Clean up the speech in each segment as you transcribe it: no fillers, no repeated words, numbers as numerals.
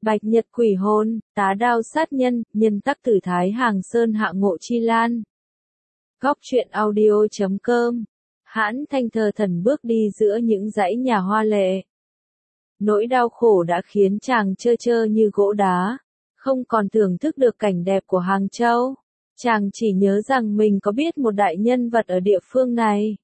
Bạch Nhật quỷ hồn, tá đao sát nhân, nhân tắc tử thái hàng sơn hạ ngộ chi lan. Góc truyện audio.com. Hãn Thanh thờ thần bước đi giữa những dãy nhà hoa lệ. Nỗi đau khổ đã khiến chàng trơ trơ như gỗ đá, không còn thưởng thức được cảnh đẹp của Hàng Châu. Chàng chỉ nhớ rằng mình có biết một đại nhân vật ở địa phương này,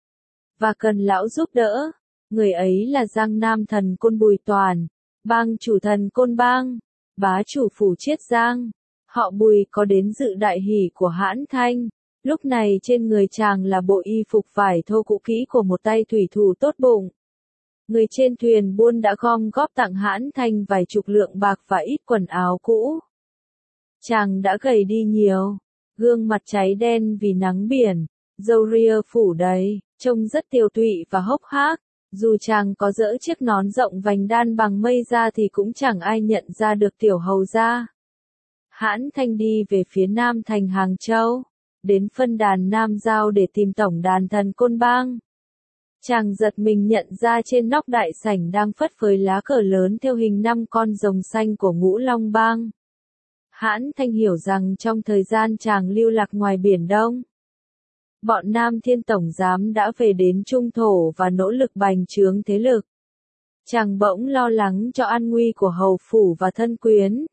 và cần lão giúp đỡ. Người ấy là Giang Nam thần Côn Bùi Toàn, bang chủ thần Côn Bang, bá chủ phủ Chiết Giang. Họ Bùi có đến dự đại hỷ của Hãn Thanh. Lúc này trên người chàng là bộ y phục vải thô cũ kỹ của một tay thủy thủ tốt bụng. Người trên thuyền buôn đã gom góp tặng Hãn Thanh vài chục lượng bạc và ít quần áo cũ. Chàng đã gầy đi nhiều, gương mặt cháy đen vì nắng biển, râu ria phủ đầy, trông rất tiều tụy và hốc hác. Dù chàng có dỡ chiếc nón rộng vành đan bằng mây ra thì cũng chẳng ai nhận ra được tiểu hầu gia. Hãn Thanh đi về phía nam thành Hàng Châu, đến phân đàn Nam Giao để tìm tổng đàn thần Côn Bang. Chàng giật mình nhận ra trên nóc đại sảnh đang phất phới lá cờ lớn theo hình 5 con rồng xanh của Ngũ Long Bang. Hãn Thanh hiểu rằng trong thời gian chàng lưu lạc ngoài Biển Đông, bọn Nam Thiên Tổng Giám đã về đến Trung Thổ và nỗ lực bành trướng thế lực. Chàng bỗng lo lắng cho an nguy của hầu phủ và thân quyến.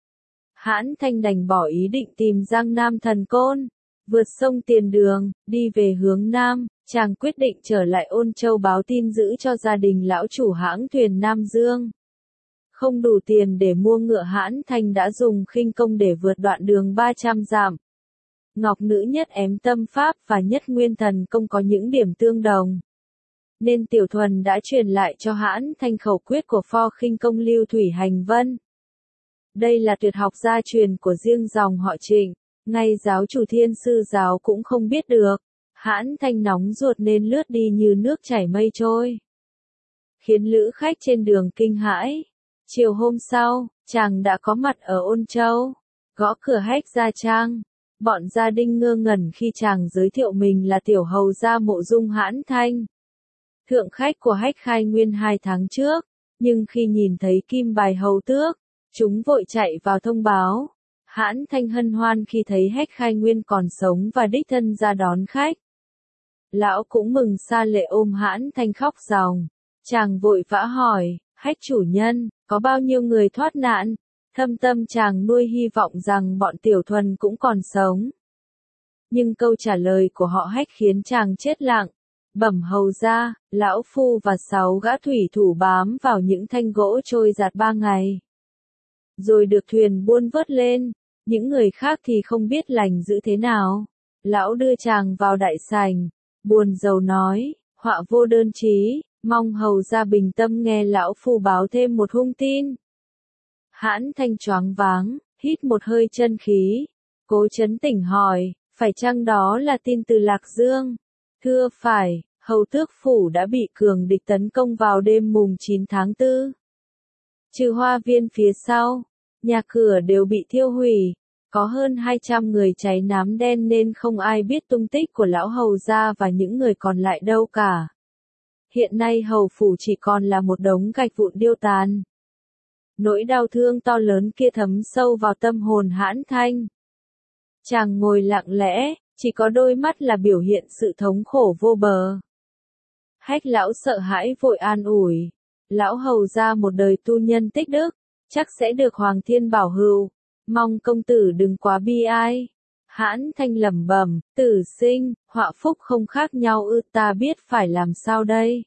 Hãn Thanh đành bỏ ý định tìm Giang Nam thần Côn, vượt sông Tiền Đường, đi về hướng Nam. Chàng quyết định trở lại Ôn Châu báo tin dữ cho gia đình lão chủ hãng thuyền Nam Dương. Không đủ tiền để mua ngựa, Hãn Thanh đã dùng khinh công để vượt đoạn đường 300 dặm. Ngọc Nữ Nhất Ém Tâm Pháp và Nhất Nguyên Thần Công có những điểm tương đồng, nên Tiểu Thuần đã truyền lại cho Hãn Thanh khẩu quyết của pho khinh công Lưu Thủy Hành Vân. Đây là tuyệt học gia truyền của riêng dòng họ Trịnh, ngay giáo chủ Thiên Sư giáo cũng không biết được. Hãn Thanh nóng ruột nên lướt đi như nước chảy mây trôi, khiến lữ khách trên đường kinh hãi. Chiều hôm sau, chàng đã có mặt ở Ôn Châu, gõ cửa Hách Gia Trang. Bọn gia đình ngơ ngẩn khi chàng giới thiệu mình là tiểu hầu gia Mộ Dung Hãn Thanh, thượng khách của Hách Khai Nguyên 2 tháng trước. Nhưng khi nhìn thấy kim bài hầu tước, chúng vội chạy vào thông báo. Hãn Thanh hân hoan khi thấy Hách Khai Nguyên còn sống và đích thân ra đón khách. Lão cũng mừng sa lệ ôm Hãn Thanh khóc ròng. Chàng vội vã hỏi, Hách chủ nhân, có bao nhiêu người thoát nạn? Thâm tâm chàng nuôi hy vọng rằng bọn Tiểu Thuần cũng còn sống. Nhưng câu trả lời của họ Hách khiến chàng chết lặng. Bẩm hầu gia, lão phu và 6 gã thủy thủ bám vào những thanh gỗ trôi giạt 3 ngày, rồi được thuyền buôn vớt lên. Những người khác thì không biết lành dữ thế nào. Lão đưa chàng vào đại sảnh, buồn rầu nói, họa vô đơn chí, mong hầu gia bình tâm nghe lão phu báo thêm một hung tin. Hãn Thanh choáng váng, hít một hơi chân khí, cố trấn tĩnh hỏi, phải chăng đó là tin từ Lạc Dương? Thưa phải, hầu tước phủ đã bị cường địch tấn công vào đêm mùng 9 tháng 4. Trừ hoa viên phía sau, nhà cửa đều bị thiêu hủy, có hơn 200 người cháy nám đen nên không ai biết tung tích của lão hầu gia và những người còn lại đâu cả. Hiện nay hầu phủ chỉ còn là một đống gạch vụn điêu tàn. Nỗi đau thương to lớn kia thấm sâu vào tâm hồn Hãn Thanh. Chàng ngồi lặng lẽ, chỉ có đôi mắt là biểu hiện sự thống khổ vô bờ. Hách lão sợ hãi vội an ủi, lão hầu gia một đời tu nhân tích đức, chắc sẽ được Hoàng Thiên bảo hữu, mong công tử đừng quá bi ai. Hãn Thanh lẩm bẩm, tử sinh, họa phúc không khác nhau ư, ta biết phải làm sao đây.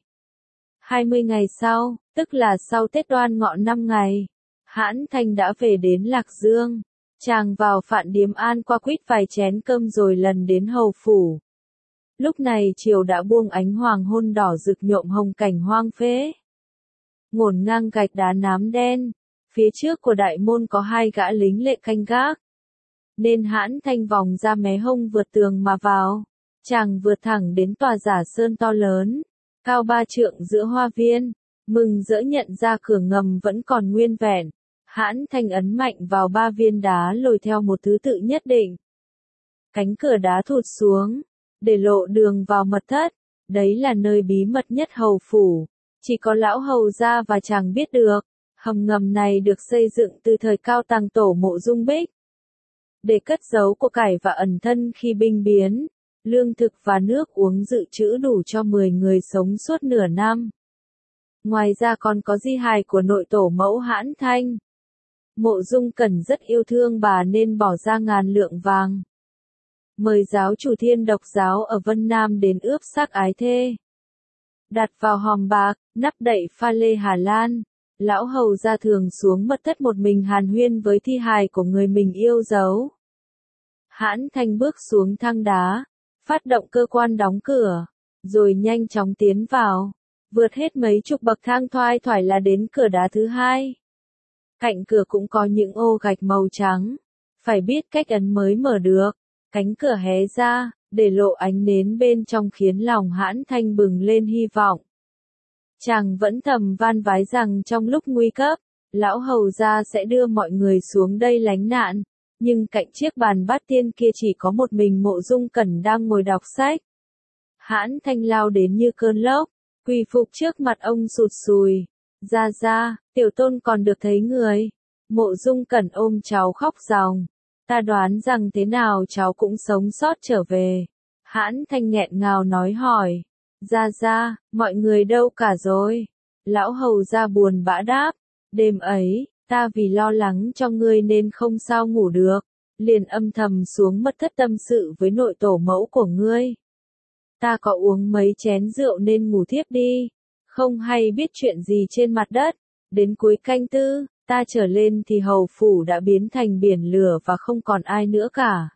20 ngày sau, tức là sau Tết Đoan Ngọ 5 ngày, Hãn Thanh đã về đến Lạc Dương. Chàng vào Phạn Điếm An qua quýt vài chén cơm rồi lần đến hầu phủ. Lúc này chiều đã buông ánh hoàng hôn đỏ rực nhuộm hồng cảnh hoang phế. Ngổn ngang gạch đá nám đen, phía trước của đại môn có 2 gã lính lệ canh gác, nên Hãn Thanh vòng ra mé hông vượt tường mà vào. Chàng vượt thẳng đến tòa giả sơn to lớn, cao 3 trượng giữa hoa viên, mừng rỡ nhận ra cửa ngầm vẫn còn nguyên vẹn. Hãn Thanh ấn mạnh vào 3 viên đá lồi theo một thứ tự nhất định. Cánh cửa đá thụt xuống, để lộ đường vào mật thất. Đấy là nơi bí mật nhất hầu phủ, chỉ có lão hầu gia và chàng biết được. Hầm ngầm này được xây dựng từ thời Cao Tàng tổ Mộ Dung Bích, để cất giấu của cải và ẩn thân khi binh biến, lương thực và nước uống dự trữ đủ cho 10 người sống suốt nửa năm. Ngoài ra còn có di hài của nội tổ mẫu Hãn Thanh. Mộ Dung Cẩn rất yêu thương bà nên bỏ ra ngàn lượng vàng. Mời giáo chủ Thiên Độc giáo ở Vân Nam đến ướp xác ái thê. Đặt vào hòm bạc, nắp đậy pha lê Hà Lan. Lão hầu ra thường xuống mật thất một mình hàn huyên với thi hài của người mình yêu dấu. Hãn Thanh bước xuống thang đá, phát động cơ quan đóng cửa, rồi nhanh chóng tiến vào, vượt hết mấy chục bậc thang thoai thoải là đến cửa đá thứ hai. Cạnh cửa cũng có những ô gạch màu trắng, phải biết cách ấn mới mở được. Cánh cửa hé ra, để lộ ánh nến bên trong khiến lòng Hãn Thanh bừng lên hy vọng. Chàng vẫn thầm van vái rằng trong lúc nguy cấp, lão hầu gia sẽ đưa mọi người xuống đây lánh nạn, nhưng cạnh chiếc bàn bát tiên kia chỉ có một mình Mộ Dung Cẩn đang ngồi đọc sách. Hãn Thanh lao đến như cơn lốc, quỳ phục trước mặt ông sụt sùi. Ra, tiểu tôn còn được thấy người. Mộ Dung Cẩn ôm cháu khóc ròng. Ta đoán rằng thế nào cháu cũng sống sót trở về. Hãn Thanh nghẹn ngào nói hỏi. Ra, mọi người đâu cả rồi? Lão hầu gia buồn bã đáp. Đêm ấy, ta vì lo lắng cho ngươi nên không sao ngủ được. Liền âm thầm xuống mật thất tâm sự với nội tổ mẫu của ngươi. Ta có uống mấy chén rượu nên ngủ thiếp đi. Không hay biết chuyện gì trên mặt đất. Đến cuối canh tư, ta trở lên thì hầu phủ đã biến thành biển lửa và không còn ai nữa cả.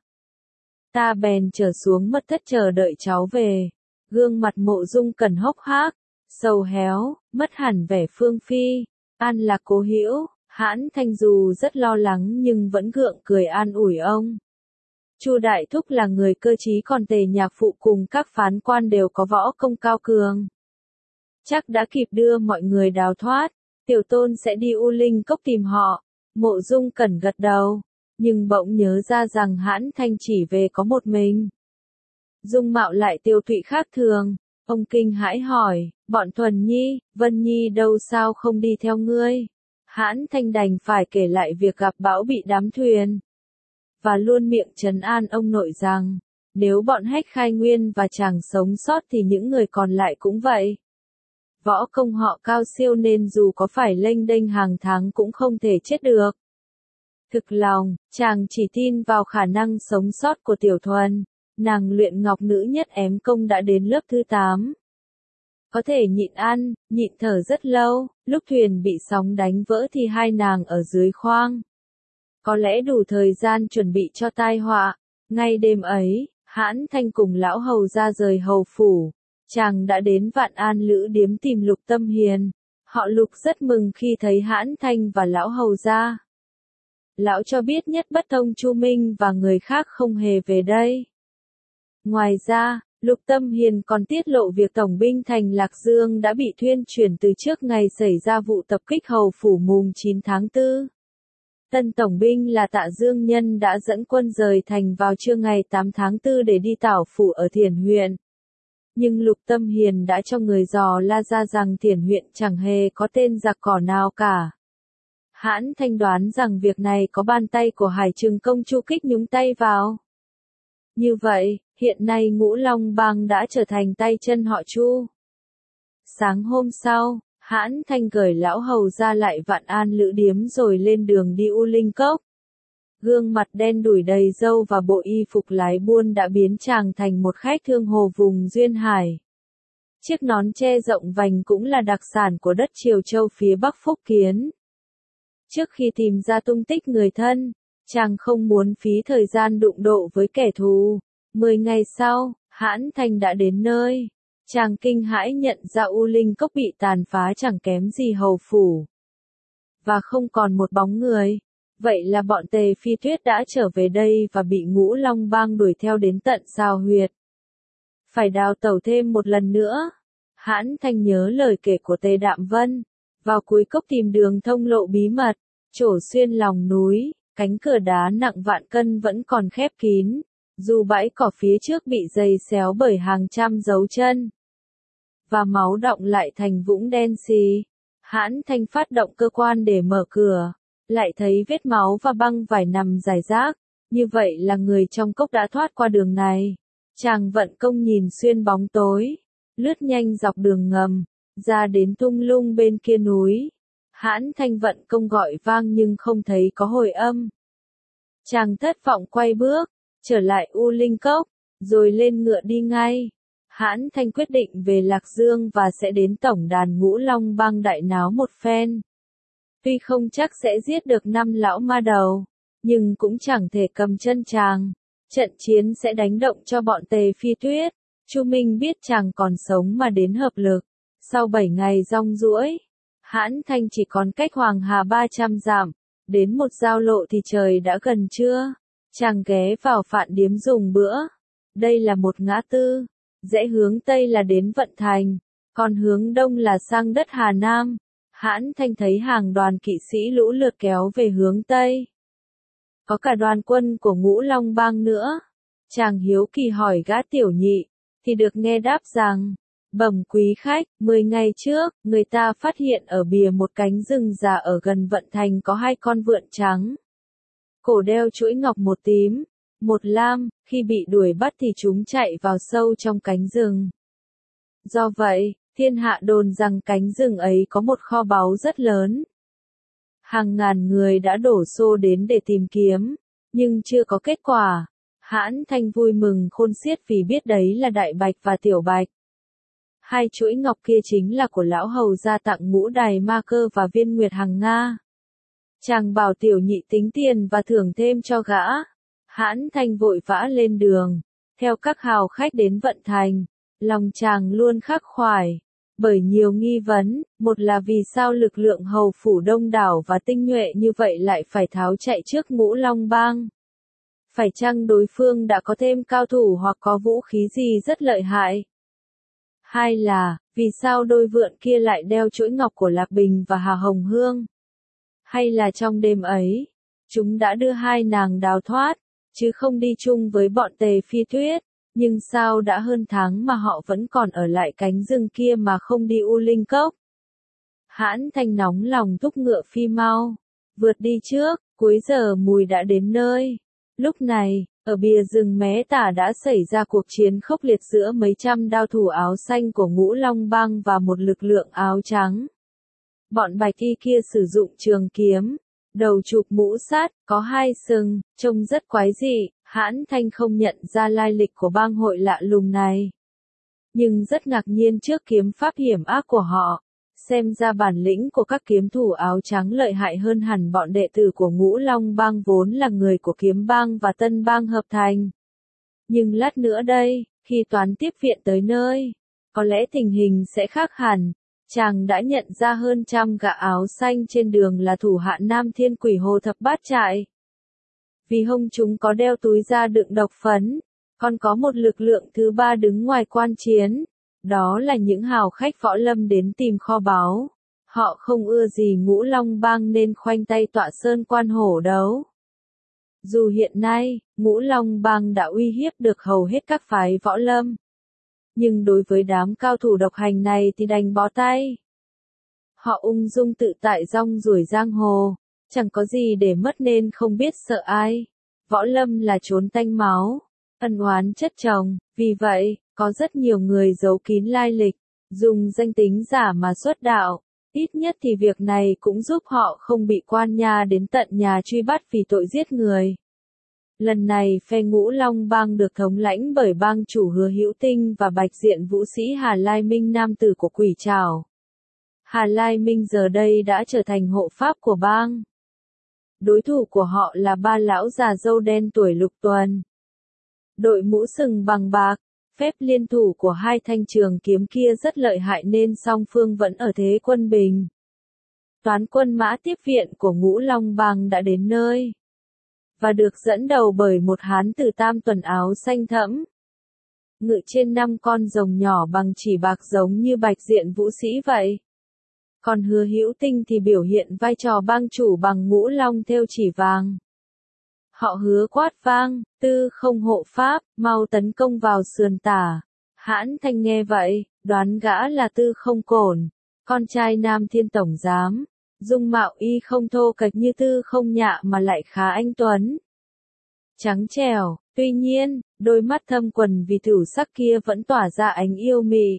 Ta bèn trở xuống mật thất chờ đợi cháu về. Gương mặt Mộ Dung Cẩn hốc hác, sầu héo, mất hẳn vẻ phương phi. An là cố hữu. Hãn Thanh dù rất lo lắng nhưng vẫn gượng cười an ủi ông. Chu Đại Thúc là người cơ trí, còn Tề Nhạc Phụ cùng các phán quan đều có võ công cao cường. Chắc đã kịp đưa mọi người đào thoát. Tiểu tôn sẽ đi U Linh Cốc tìm họ. Mộ Dung Cẩn gật đầu, nhưng bỗng nhớ ra rằng Hãn Thanh chỉ về có một mình. Dung mạo lại tiêu tụy khác thường. Ông kinh hãi hỏi, bọn Thuần Nhi, Vân Nhi đâu, sao không đi theo ngươi? Hãn Thanh đành phải kể lại việc gặp bão bị đám thuyền. Và luôn miệng trấn an ông nội rằng, nếu bọn Hách Khai Nguyên và chàng sống sót thì những người còn lại cũng vậy. Võ công họ cao siêu nên dù có phải lênh đênh hàng tháng cũng không thể chết được. Thực lòng, chàng chỉ tin vào khả năng sống sót của Tiểu Thuần. Nàng luyện ngọc nữ nhất ém công đã đến lớp thứ 8. Có thể nhịn ăn, nhịn thở rất lâu, lúc thuyền bị sóng đánh vỡ thì hai nàng ở dưới khoang. Có lẽ đủ thời gian chuẩn bị cho tai họa. Ngay đêm ấy, Hãn Thanh cùng lão hầu ra rời hầu phủ. Chàng đã đến Vạn An Lữ Điếm tìm Lục Tâm Hiền. Họ Lục rất mừng khi thấy Hãn Thanh và lão hầu ra. Lão cho biết Nhất Bất Thông Chu Minh và người khác không hề về đây. Ngoài ra, Lục Tâm Hiền còn tiết lộ việc tổng binh thành Lạc Dương đã bị thuyên chuyển từ trước ngày xảy ra vụ tập kích hầu phủ mùng 9 tháng 4. Tân tổng binh là Tạ Dương Nhân đã dẫn quân rời thành vào trưa ngày 8 tháng 4 để đi tảo phủ ở Thiển huyện. Nhưng Lục Tâm Hiền đã cho người dò la ra rằng Thiển huyện chẳng hề có tên giặc cỏ nào cả. Hãn Thanh đoán rằng việc này có bàn tay của Hải Trừng Công Chu Kích nhúng tay vào. Như vậy, hiện nay Ngũ Long Bang đã trở thành tay chân họ Chu. Sáng hôm sau, Hãn Thanh gửi lão hầu ra lại Vạn An Lữ Điếm rồi lên đường đi U Linh Cốc. Gương mặt đen đủi đầy râu và bộ y phục lái buôn đã biến chàng thành một khách thương hồ vùng duyên hải. Chiếc nón che rộng vành cũng là đặc sản của đất Triều Châu phía Bắc Phúc Kiến. Trước khi tìm ra tung tích người thân, chàng không muốn phí thời gian đụng độ với kẻ thù. 10 ngày sau, Hãn Thanh đã đến nơi. Chàng kinh hãi nhận ra U Linh Cốc bị tàn phá chẳng kém gì hầu phủ. Và không còn một bóng người. Vậy là bọn Tề Phi Tuyết đã trở về đây và bị Ngũ Long Bang đuổi theo đến tận Sao Huyệt. Phải đào tẩu thêm một lần nữa. Hãn Thanh nhớ lời kể của Tề Đạm Vân. Vào cuối cốc tìm đường thông lộ bí mật, trổ xuyên lòng núi, cánh cửa đá nặng vạn cân vẫn còn khép kín. Dù bãi cỏ phía trước bị giày xéo bởi hàng trăm dấu chân và máu đọng lại thành vũng đen xì. Hãn Thanh phát động cơ quan để mở cửa, lại thấy vết máu và băng vải nằm rải rác, như vậy là người trong cốc đã thoát qua đường này. Chàng vận công nhìn xuyên bóng tối, lướt nhanh dọc đường ngầm, ra đến thung lũng bên kia núi. Hãn Thanh vận công gọi vang nhưng không thấy có hồi âm. Chàng thất vọng quay bước, trở lại U Linh Cốc, rồi lên ngựa đi ngay. Hãn Thanh quyết định về Lạc Dương và sẽ đến tổng đàn Ngũ Long Bang đại náo một phen. Tuy không chắc sẽ giết được 5 lão ma đầu, nhưng cũng chẳng thể cầm chân chàng. Trận chiến sẽ đánh động cho bọn Tề Phi Tuyết. Chu Minh biết chàng còn sống mà đến hợp lực. Sau 7 ngày rong ruổi, Hãn Thanh chỉ còn cách Hoàng Hà 300 dặm. Đến một giao lộ thì trời đã gần trưa. Chàng ghé vào Phạn Điếm dùng bữa. Đây là một ngã tư. Rẽ hướng Tây là đến Vận Thành, còn hướng Đông là sang đất Hà Nam. Hãn Thanh thấy hàng đoàn kỵ sĩ lũ lượt kéo về hướng Tây. Có cả đoàn quân của Ngũ Long Bang nữa. Chàng hiếu kỳ hỏi gã tiểu nhị, thì được nghe đáp rằng, bẩm quý khách, 10 ngày trước, người ta phát hiện ở bìa một cánh rừng già ở gần Vận Thành có 2 con vượn trắng. Cổ đeo chuỗi ngọc một tím, một lam, khi bị đuổi bắt thì chúng chạy vào sâu trong cánh rừng. Do vậy, thiên hạ đồn rằng cánh rừng ấy có một kho báu rất lớn. Hàng ngàn người đã đổ xô đến để tìm kiếm, nhưng chưa có kết quả. Hãn Thanh vui mừng khôn xiết vì biết đấy là Đại Bạch và Tiểu Bạch. 2 chuỗi ngọc kia chính là của lão hầu gia tặng Ngũ Đài Ma Cơ và Viên Nguyệt Hằng Nga. Chàng bảo tiểu nhị tính tiền và thưởng thêm cho gã. Hãn Thanh vội vã lên đường, theo các hào khách đến Vận Thành. Lòng chàng luôn khắc khoải, bởi nhiều nghi vấn, một là vì sao lực lượng hầu phủ đông đảo và tinh nhuệ như vậy lại phải tháo chạy trước Ngũ Long Bang. Phải chăng đối phương đã có thêm cao thủ hoặc có vũ khí gì rất lợi hại? Hai là, vì sao đôi vượn kia lại đeo chuỗi ngọc của Lạc Bình và Hà Hồng Hương? Hay là trong đêm ấy, chúng đã đưa 2 nàng đào thoát, chứ không đi chung với bọn Tề Phi Tuyết? Nhưng sao đã hơn tháng mà họ vẫn còn ở lại cánh rừng kia mà không đi U Linh Cốc? Hãn Thanh nóng lòng thúc ngựa phi mau, vượt đi trước, cuối giờ mùi đã đến nơi. Lúc này, ở bìa rừng Mé Tả đã xảy ra cuộc chiến khốc liệt giữa mấy trăm đao thủ áo xanh của Ngũ Long Bang và một lực lượng áo trắng. Bọn bạch y kia sử dụng trường kiếm, đầu chụp mũ sát, có 2 sừng, trông rất quái dị. Hãn Thanh không nhận ra lai lịch của bang hội lạ lùng này, nhưng rất ngạc nhiên trước kiếm pháp hiểm ác của họ. Xem ra bản lĩnh của các kiếm thủ áo trắng lợi hại hơn hẳn bọn đệ tử của Ngũ Long Bang vốn là người của Kiếm Bang và Tân Bang hợp thành. Nhưng lát nữa đây, khi toán tiếp viện tới nơi, có lẽ tình hình sẽ khác hẳn. Chàng đã nhận ra hơn 100 gã áo xanh trên đường là thủ hạ Nam Thiên Quỷ Hồ Thập Bát Trại. Vì hông chúng có đeo túi da đựng độc phấn, còn có một lực lượng thứ 3 đứng ngoài quan chiến. Đó là những hào khách võ lâm đến tìm kho báu. Họ không ưa gì Ngũ Long Bang nên khoanh tay tọa sơn quan hổ đấu. Dù hiện nay, Ngũ Long Bang đã uy hiếp được hầu hết các phái võ lâm, nhưng đối với đám cao thủ độc hành này thì đành bó tay. Họ ung dung tự tại rong ruổi giang hồ, chẳng có gì để mất nên không biết sợ ai. Võ lâm là chốn tanh máu, ân oán chất chồng, vì vậy, có rất nhiều người giấu kín lai lịch, dùng danh tính giả mà xuất đạo. Ít nhất thì việc này cũng giúp họ không bị quan nha đến tận nhà truy bắt vì tội giết người. Lần này phe Ngũ Long Bang được thống lãnh bởi bang chủ Hứa Hữu Tinh và bạch diện vũ sĩ Hà Lai Minh, nam tử của Quỷ Trảo. Hà Lai Minh giờ đây đã trở thành hộ pháp của bang. Đối thủ của họ là 3 lão già râu đen tuổi lục tuần. Đội mũ sừng bằng bạc, phép liên thủ của 2 thanh trường kiếm kia rất lợi hại nên song phương vẫn ở thế quân bình. Toán quân mã tiếp viện của Ngũ Long Bang đã đến nơi, và được dẫn đầu bởi một hán tử tam tuần áo xanh thẫm, ngự trên 5 con rồng nhỏ bằng chỉ bạc giống như bạch diện vũ sĩ vậy. Còn Hứa Hữu Tinh thì biểu hiện vai trò bang chủ bằng mũ long thêu chỉ vàng. Họ hứa quát vang, tư không hộ pháp, mau tấn công vào sườn tả. Hãn Thanh nghe vậy, đoán gã là Tư Không Cổn. con trai Nam Thiên Tổng Giám, dung mạo y không thô kệch như Tư Không Nhạ mà lại khá anh tuấn. Trắng trẻo, tuy nhiên, đôi mắt thâm quầng vì thửu sắc kia vẫn tỏa ra ánh yêu mị.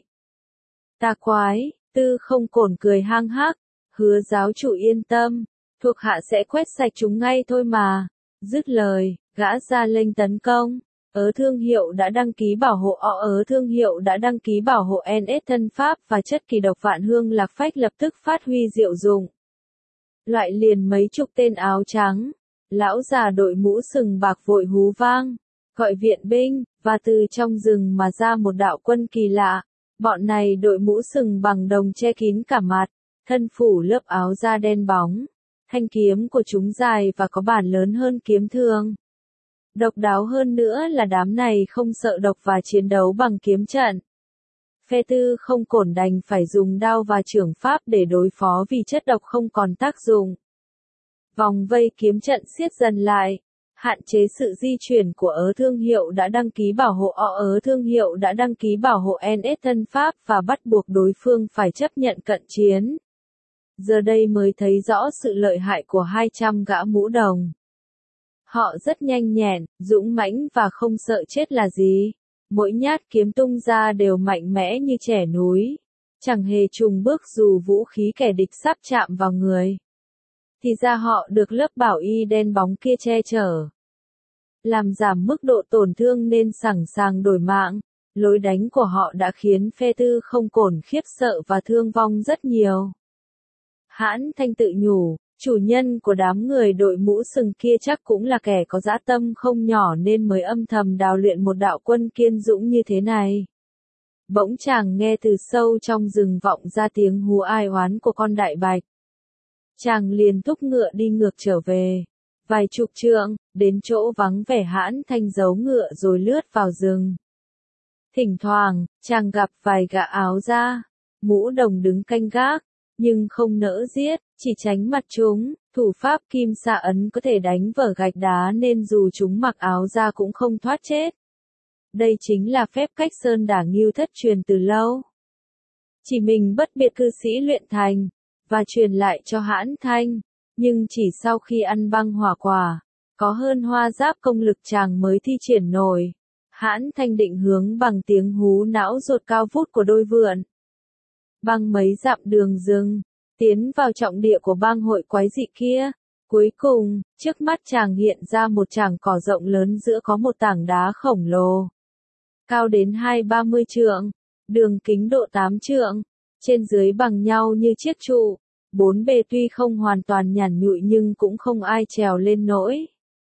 Ta quái, Tư Không Cổn cười hang hắc, hứa giáo chủ yên tâm, thuộc hạ sẽ quét sạch chúng ngay thôi mà. Dứt lời, gã ra lệnh tấn công. Thương hiệu đã đăng ký bảo hộ thương hiệu đã đăng ký bảo hộ NS thân pháp và chất kỳ độc vạn hương lạc phách lập tức phát huy diệu dụng. Loại liền mấy chục tên áo trắng, lão già đội mũ sừng bạc vội hú vang, gọi viện binh, và từ trong rừng mà ra một đạo quân kỳ lạ. Bọn này đội mũ sừng bằng đồng che kín cả mặt, thân phủ lớp áo da đen bóng. Thanh kiếm của chúng dài và có bản lớn hơn kiếm thường. Độc đáo hơn nữa là đám này không sợ độc và chiến đấu bằng kiếm trận. Phe Tư Không Cổn đành phải dùng đao và chưởng pháp để đối phó vì chất độc không còn tác dụng. Vòng vây kiếm trận siết dần lại, hạn chế sự di chuyển của thương hiệu đã đăng ký bảo hộ thương hiệu đã đăng ký bảo hộ NS thân pháp và bắt buộc đối phương phải chấp nhận cận chiến. Giờ đây mới thấy rõ sự lợi hại của 200 gã mũ đồng. Họ rất nhanh nhẹn, dũng mãnh và không sợ chết là gì. Mỗi nhát kiếm tung ra đều mạnh mẽ như trẻ núi. Chẳng hề chùng bước dù vũ khí kẻ địch sắp chạm vào người. Thì ra họ được lớp bảo y đen bóng kia che chở. Làm giảm mức độ tổn thương nên sẵn sàng đổi mạng. Lối đánh của họ đã khiến phe Tư Không Cổn khiếp sợ và thương vong rất nhiều. Hãn Thanh tự nhủ, chủ nhân của đám người đội mũ sừng kia chắc cũng là kẻ có dã tâm không nhỏ nên mới âm thầm đào luyện một đạo quân kiên dũng như thế này. Bỗng chàng nghe từ sâu trong rừng vọng ra tiếng hú ai oán của con đại bạch. Chàng liền thúc ngựa đi ngược trở về. Vài chục trượng, đến chỗ vắng vẻ Hãn Thanh giấu ngựa rồi lướt vào rừng. Thỉnh thoảng, chàng gặp vài gã áo da, mũ đồng đứng canh gác. Nhưng không nỡ giết, chỉ tránh mặt chúng, thủ pháp kim xạ ấn có thể đánh vỡ gạch đá nên dù chúng mặc áo da cũng không thoát chết. Đây chính là phép cách sơn đả ngưu thất truyền từ lâu. Chỉ mình bất biệt cư sĩ luyện thành, và truyền lại cho Hãn Thanh, nhưng chỉ sau khi ăn băng hỏa quả, có hơn hoa giáp công lực chàng mới thi triển nổi. Hãn Thanh định hướng bằng tiếng hú não ruột cao vút của đôi vượn. Băng mấy dặm đường rừng, tiến vào trọng địa của bang hội quái dị kia. Cuối cùng, trước mắt chàng hiện ra một tràng cỏ rộng lớn giữa có một tảng đá khổng lồ. Cao đến 20-30 trượng, đường kính độ 8 trượng, trên dưới bằng nhau như chiếc trụ. Bốn bề tuy không hoàn toàn nhẵn nhụi nhưng cũng không ai trèo lên nổi.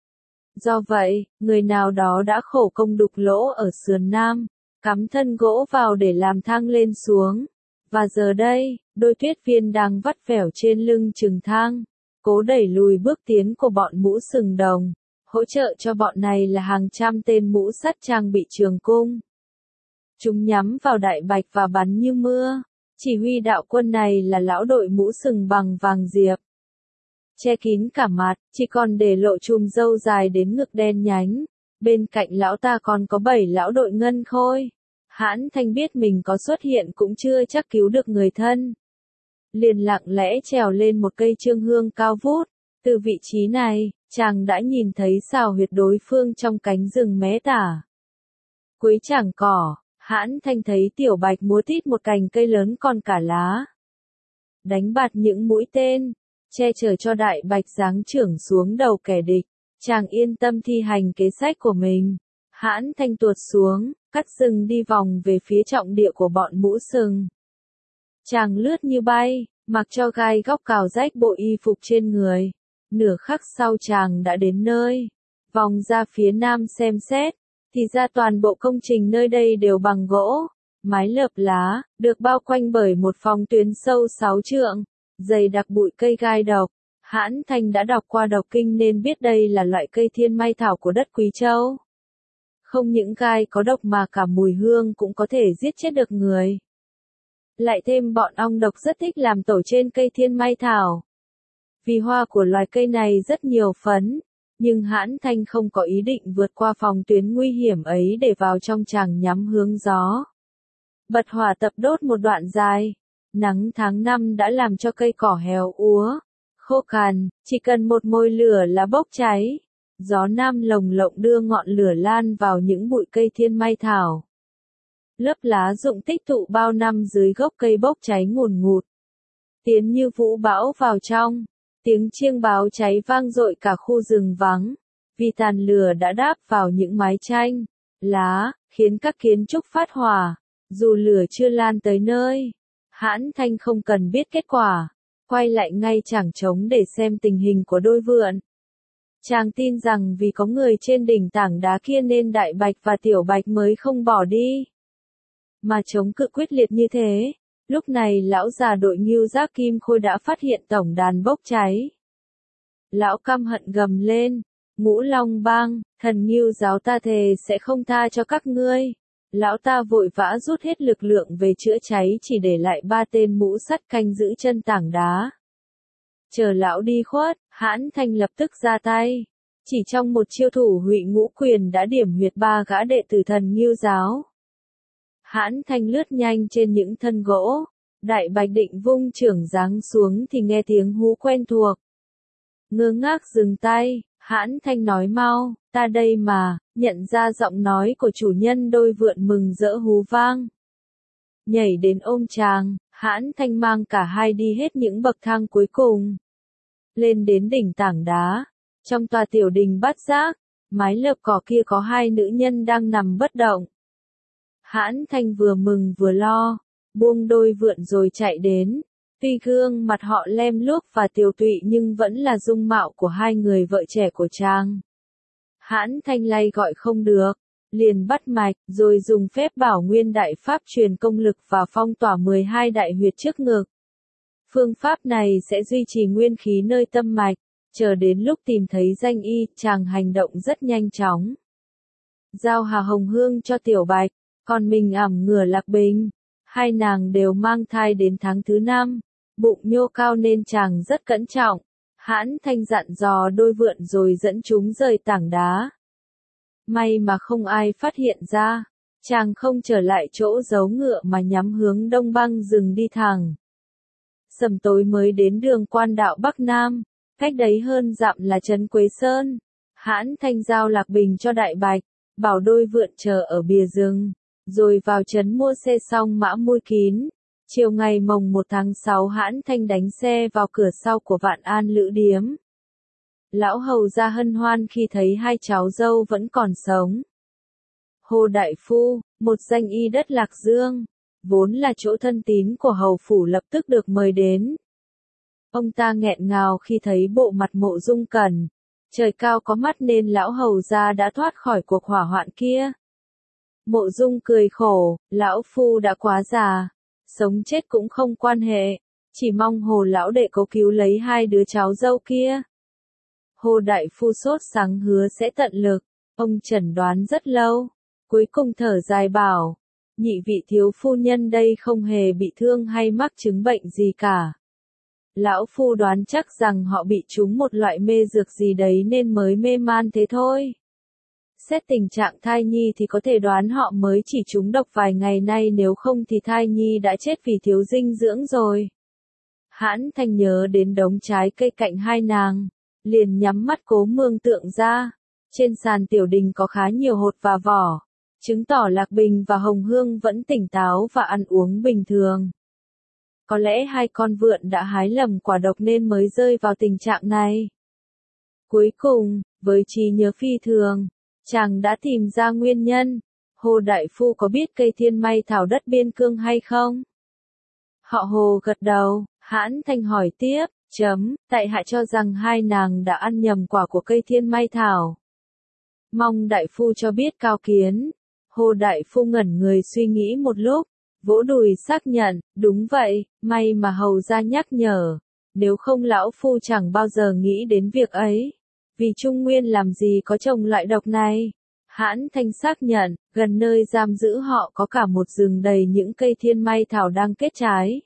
Do vậy, người nào đó đã khổ công đục lỗ ở sườn nam, cắm thân gỗ vào để làm thang lên xuống. Và giờ đây, đôi tuyết viên đang vắt vẻo trên lưng chừng thang, cố đẩy lùi bước tiến của bọn mũ sừng đồng. Hỗ trợ cho bọn này là hàng trăm tên mũ sắt trang bị trường cung. Chúng nhắm vào đại bạch và bắn như mưa. Chỉ huy đạo quân này là lão đội mũ sừng bằng vàng diệp. Che kín cả mặt, chỉ còn để lộ chùm râu dài đến ngực đen nhánh. Bên cạnh lão ta còn có 7 lão đội ngân khôi. Hãn Thanh biết mình có xuất hiện cũng chưa chắc cứu được người thân. Liền lặng lẽ trèo lên một cây trương hương cao vút. Từ vị trí này, chàng đã nhìn thấy xào huyệt đối phương trong cánh rừng mé tả. Cuối chảng cỏ, Hãn Thanh thấy tiểu bạch múa tít một cành cây lớn còn cả lá. Đánh bạt những mũi tên, che chở cho đại bạch giáng chưởng xuống đầu kẻ địch. Chàng yên tâm thi hành kế sách của mình. Hãn Thanh tuột xuống, cắt rừng đi vòng về phía trọng địa của bọn mũ sừng. Chàng lướt như bay, mặc cho gai góc cào rách bộ y phục trên người. Nửa khắc sau chàng đã đến nơi. Vòng ra phía nam xem xét, thì ra toàn bộ công trình nơi đây đều bằng gỗ, mái lợp lá, được bao quanh bởi một phòng tuyến sâu 6 trượng, dày đặc bụi cây gai độc. Hãn Thanh đã đọc qua độc kinh nên biết đây là loại cây thiên may thảo của đất Quý Châu. Không những gai có độc mà cả mùi hương cũng có thể giết chết được người. Lại thêm bọn ong độc rất thích làm tổ trên cây thiên may thảo. Vì hoa của loài cây này rất nhiều phấn, nhưng Hãn Thanh không có ý định vượt qua phòng tuyến nguy hiểm ấy để vào trong chàng nhắm hướng gió. Bật hỏa tập đốt một đoạn dài, Nắng tháng 5 đã làm cho cây cỏ héo úa, khô cằn, chỉ cần một mồi lửa là bốc cháy. Gió nam lồng lộng đưa ngọn lửa lan vào những bụi cây thiên mai thảo. Lớp lá rụng tích tụ bao năm dưới gốc cây bốc cháy ngùn ngụt. Tiến như vũ bão vào trong, tiếng chiêng báo cháy vang dội cả khu rừng vắng, vì tàn lửa đã đáp vào những mái tranh, lá, khiến các kiến trúc phát hỏa, dù lửa chưa lan tới nơi. Hãn Thanh không cần biết kết quả, quay lại ngay chảng trống để xem tình hình của đôi vượn. Chàng tin rằng vì có người trên đỉnh tảng đá kia nên Đại Bạch và Tiểu Bạch mới không bỏ đi, mà chống cự quyết liệt như thế. Lúc này lão già đội Ngưu Giác Kim Khôi đã phát hiện tổng đàn bốc cháy. Lão căm hận gầm lên, Ngũ Long Bang, thần Ngưu giáo ta thề sẽ không tha cho các ngươi. Lão ta vội vã rút hết lực lượng về chữa cháy, chỉ để lại 3 tên mũ sắt canh giữ chân tảng đá. Chờ lão đi khuất, Hãn Thanh lập tức ra tay. Chỉ trong một chiêu thủ Hụy Ngũ Quyền đã điểm huyệt 3 gã đệ tử thần Ngưu giáo. Hãn Thanh lướt nhanh trên những thân gỗ. Đại Bạch định vung chưởng giáng xuống thì nghe tiếng hú quen thuộc. Ngơ ngác dừng tay, Hãn Thanh nói mau, ta đây mà, nhận ra giọng nói của chủ nhân. Đôi vượn mừng rỡ hú vang. Nhảy đến ôm chàng, Hãn Thanh mang cả hai đi hết những bậc thang cuối cùng. Lên đến đỉnh tảng đá, trong tòa tiểu đình Bát Giác, mái lợp cỏ kia có 2 nữ nhân đang nằm bất động. Hãn Thanh vừa mừng vừa lo, buông đôi vượn rồi chạy đến. Tuy gương mặt họ lem luốc và tiều tụy nhưng vẫn là dung mạo của 2 người vợ trẻ của chàng. Hãn Thanh lay gọi không được, liền bắt mạch, rồi dùng phép bảo nguyên đại pháp truyền công lực và phong tỏa 12 đại huyệt trước ngực. Phương pháp này sẽ duy trì nguyên khí nơi tâm mạch, chờ đến lúc tìm thấy danh y, chàng hành động rất nhanh chóng. Giao Hà Hồng Hương cho Tiểu Bạch, còn mình ẵm ngửa Lạc Bình. 2 nàng đều mang thai đến tháng thứ 5, bụng nhô cao nên chàng rất cẩn trọng. Hãn Thanh dặn dò đôi vượn rồi dẫn chúng rời tảng đá. May mà không ai phát hiện ra, chàng không trở lại chỗ giấu ngựa mà nhắm hướng đông băng rừng đi thẳng. Sầm tối mới đến đường quan đạo Bắc Nam, cách đấy hơn dặm là trấn Quế Sơn. Hãn Thanh giao Lạc Bình cho Đại Bạch, bảo đôi vượn chờ ở bìa rừng, rồi vào trấn mua xe xong mã mui kín. Chiều ngày mồng 1 tháng 6 Hãn Thanh đánh xe vào cửa sau của Vạn An Lữ Điếm. Lão hầu ra hân hoan khi thấy 2 cháu dâu vẫn còn sống. Hồ Đại Phu, một danh y đất Lạc Dương, vốn là chỗ thân tín của hầu phủ, lập tức được mời đến. Ông ta nghẹn ngào khi thấy bộ mặt Mộ Dung Cẩn. Trời cao có mắt nên lão hầu gia đã thoát khỏi cuộc hỏa hoạn kia. Mộ Dung cười khổ, lão phu đã quá già, sống chết cũng không quan hệ, chỉ mong Hồ lão đệ cố cứu lấy 2 đứa cháu dâu kia. Hồ Đại Phu sốt sắng hứa sẽ tận lực. Ông chẩn đoán rất lâu, cuối cùng thở dài bảo, nhị vị thiếu phu nhân đây không hề bị thương hay mắc chứng bệnh gì cả. Lão phu đoán chắc rằng họ bị trúng một loại mê dược gì đấy nên mới mê man thế thôi. Xét tình trạng thai nhi thì có thể đoán họ mới chỉ trúng độc vài ngày nay, nếu không thì thai nhi đã chết vì thiếu dinh dưỡng rồi. Hãn Thanh nhớ đến đống trái cây cạnh 2 nàng, liền nhắm mắt cố mường tượng ra. Trên sàn tiểu đình có khá nhiều hột và vỏ, chứng tỏ Lạc Bình và Hồng Hương vẫn tỉnh táo và ăn uống bình thường. Có lẽ 2 con vượn đã hái lầm quả độc nên mới rơi vào tình trạng này. Cuối cùng, với trí nhớ phi thường, chàng đã tìm ra nguyên nhân. Hồ Đại Phu có biết cây thiên mai thảo đất biên cương hay không? Họ Hồ gật đầu. Hãn Thanh hỏi tiếp, tại hạ cho rằng 2 nàng đã ăn nhầm quả của cây thiên mai thảo. Mong Đại Phu cho biết cao kiến. Hồ Đại Phu ngẩn người suy nghĩ một lúc, vỗ đùi xác nhận, đúng vậy, may mà hầu gia nhắc nhở, nếu không lão phu chẳng bao giờ nghĩ đến việc ấy. Vì Trung Nguyên làm gì có trồng loại độc này. Hãn Thanh xác nhận, gần nơi giam giữ họ có cả một rừng đầy những cây thiên mai thảo đang kết trái.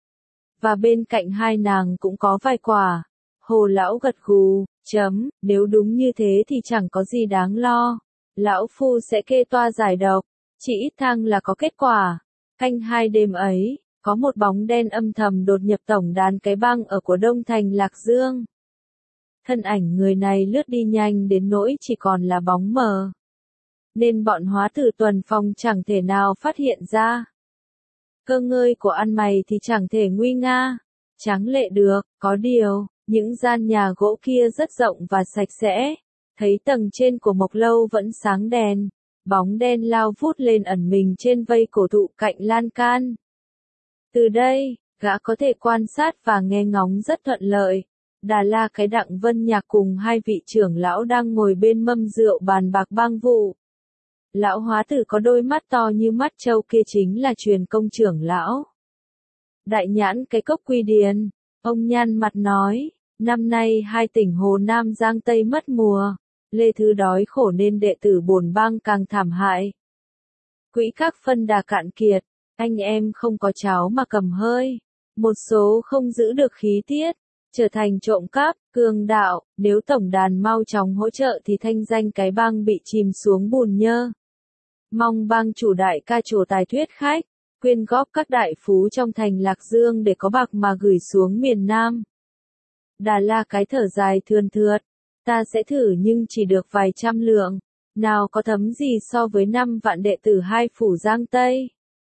Và bên cạnh 2 nàng cũng có vài quả. Hồ lão gật gù, nếu đúng như thế thì chẳng có gì đáng lo. Lão phu sẽ kê toa giải độc, chỉ ít thang là có kết quả. Canh 2 đêm ấy, có một bóng đen âm thầm đột nhập tổng đàn cái bang ở của Đông Thành Lạc Dương. Thân ảnh người này lướt đi nhanh đến nỗi chỉ còn là bóng mờ, nên bọn Hóa Tử tuần phòng chẳng thể nào phát hiện ra. Cơ ngơi của ăn mày thì chẳng thể nguy nga, tráng lệ được, có điều, những gian nhà gỗ kia rất rộng và sạch sẽ, thấy tầng trên của mộc lâu vẫn sáng đèn, bóng đen lao vút lên ẩn mình trên vây cổ thụ cạnh lan can. Từ đây, gã có thể quan sát và nghe ngóng rất thuận lợi. Đà La cái Đặng Vân Nhạc cùng hai vị trưởng lão đang ngồi bên mâm rượu bàn bạc bang vụ. Lão Hóa Tử có đôi mắt to như mắt trâu kia chính là truyền công trưởng lão. Đại nhãn cái cốc Quy Điền, ông nhăn mặt nói, năm nay hai tỉnh Hồ Nam Giang Tây mất mùa, Lê Thứ đói khổ nên đệ tử bổn bang càng thảm hại. Quỹ các phân đà cạn kiệt, anh em không có cháo mà cầm hơi, một số không giữ được khí tiết, trở thành trộm cắp, cường đạo, nếu tổng đàn mau chóng hỗ trợ thì thanh danh cái bang bị chìm xuống bùn nhơ. Mong bang chủ đại ca trổ tài thuyết khách, quyên góp các đại phú trong thành Lạc Dương để có bạc mà gửi xuống miền Nam. Đà La cái thở dài thườn thượt, ta sẽ thử nhưng chỉ được vài trăm lượng, nào có thấm gì so với 5 vạn đệ tử hai phủ Giang Tây.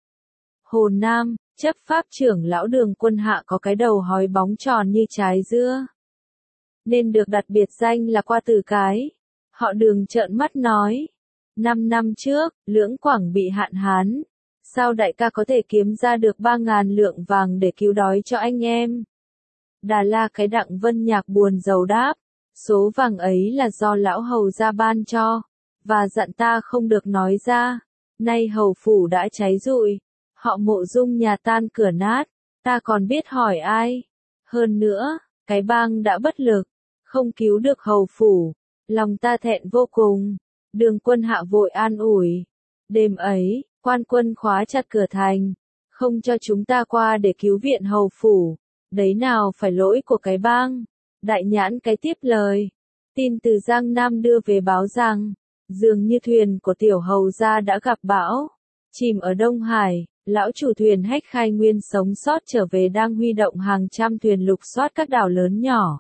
Hồ Nam, chấp pháp trưởng lão Đường Quân Hạ có cái đầu hói bóng tròn như trái dưa, nên được đặt biệt danh là Qua Tử Cái. Họ Đường trợn mắt nói, 5 năm trước, Lưỡng Quảng bị hạn hán, sao đại ca có thể kiếm ra được 3.000 lượng vàng để cứu đói cho anh em? Đà La cái Đặng Vân Nhạc buồn rầu đáp, số vàng ấy là do lão hầu gia ban cho, và dặn ta không được nói ra. Nay hầu phủ đã cháy rụi, họ Mộ Dung nhà tan cửa nát, ta còn biết hỏi ai? Hơn nữa, cái bang đã bất lực, không cứu được hầu phủ, lòng ta thẹn vô cùng. Đường Quân Hạ vội an ủi, đêm ấy, quan quân khóa chặt cửa thành, không cho chúng ta qua để cứu viện hầu phủ, đấy nào phải lỗi của cái bang. Đại nhãn cái tiếp lời, tin từ Giang Nam đưa về báo rằng, dường như thuyền của tiểu hầu gia đã gặp bão, chìm ở Đông Hải, lão chủ thuyền Hách Khai Nguyên sống sót trở về đang huy động hàng trăm thuyền lục soát các đảo lớn nhỏ,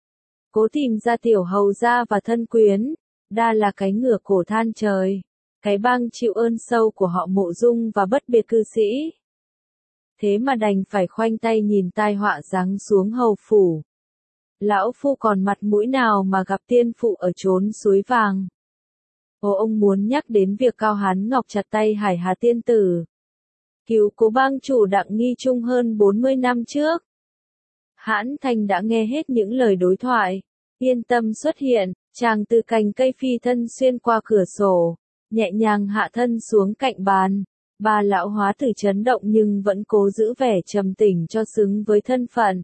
cố tìm ra tiểu hầu gia và thân quyến. Đa là cái ngửa cổ than trời, cái bang chịu ơn sâu của họ Mộ Dung và bất biệt cư sĩ. Thế mà đành phải khoanh tay nhìn tai họa giáng xuống hầu phủ. Lão phu còn mặt mũi nào mà gặp tiên phụ ở chốn suối vàng. Ô ông muốn nhắc đến việc Cao Hán Ngọc chặt tay Hải Hà tiên tử, cứu cố bang chủ Đặng Nghi Trung hơn 40 năm trước. Hãn Thành đã nghe hết những lời đối thoại, yên tâm xuất hiện. Chàng từ cành cây phi thân xuyên qua cửa sổ, nhẹ nhàng hạ thân xuống cạnh bàn. Ba lão Hóa Tử chấn động nhưng vẫn cố giữ vẻ trầm tĩnh cho xứng với thân phận.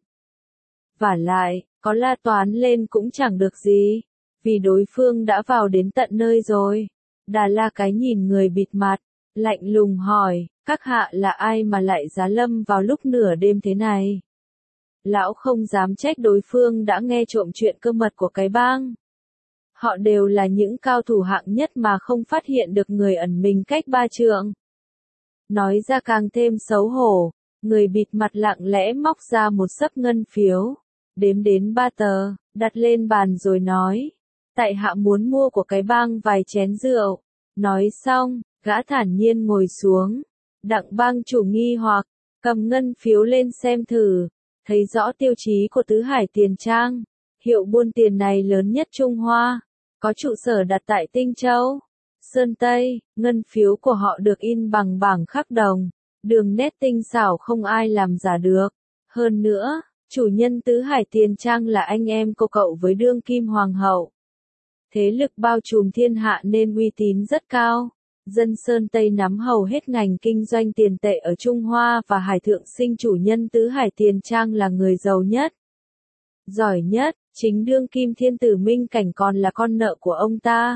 Vả lại, có la toán lên cũng chẳng được gì, vì đối phương đã vào đến tận nơi rồi. Đà La cái nhìn người bịt mặt, lạnh lùng hỏi, các hạ là ai mà lại giá lâm vào lúc nửa đêm thế này? Lão không dám trách đối phương đã nghe trộm chuyện cơ mật của cái bang. Họ đều là những cao thủ hạng nhất mà không phát hiện được người ẩn mình cách 3 trượng. Nói ra càng thêm xấu hổ, người bịt mặt lặng lẽ móc ra một xấp ngân phiếu, đếm đến 3 tờ, đặt lên bàn rồi nói, tại hạ muốn mua của cái bang vài chén rượu. Nói xong, gã thản nhiên ngồi xuống. Đặng bang chủ nghi hoặc, cầm ngân phiếu lên xem thử, thấy rõ tiêu chí của Tứ Hải Tiền Trang. Hiệu buôn tiền này lớn nhất Trung Hoa, có trụ sở đặt tại Tinh Châu, Sơn Tây. Ngân phiếu của họ được in bằng bảng khắc đồng, đường nét tinh xảo không ai làm giả được. Hơn nữa, chủ nhân Tứ Hải Tiền Trang là anh em cô cậu với đương kim hoàng hậu. Thế lực bao trùm thiên hạ nên uy tín rất cao. Dân Sơn Tây nắm hầu hết ngành kinh doanh tiền tệ ở Trung Hoa và Hải Thượng Sinh chủ nhân Tứ Hải Tiền Trang là người giàu nhất, giỏi nhất. Chính đương kim thiên tử Minh Cảnh còn là con nợ của ông ta.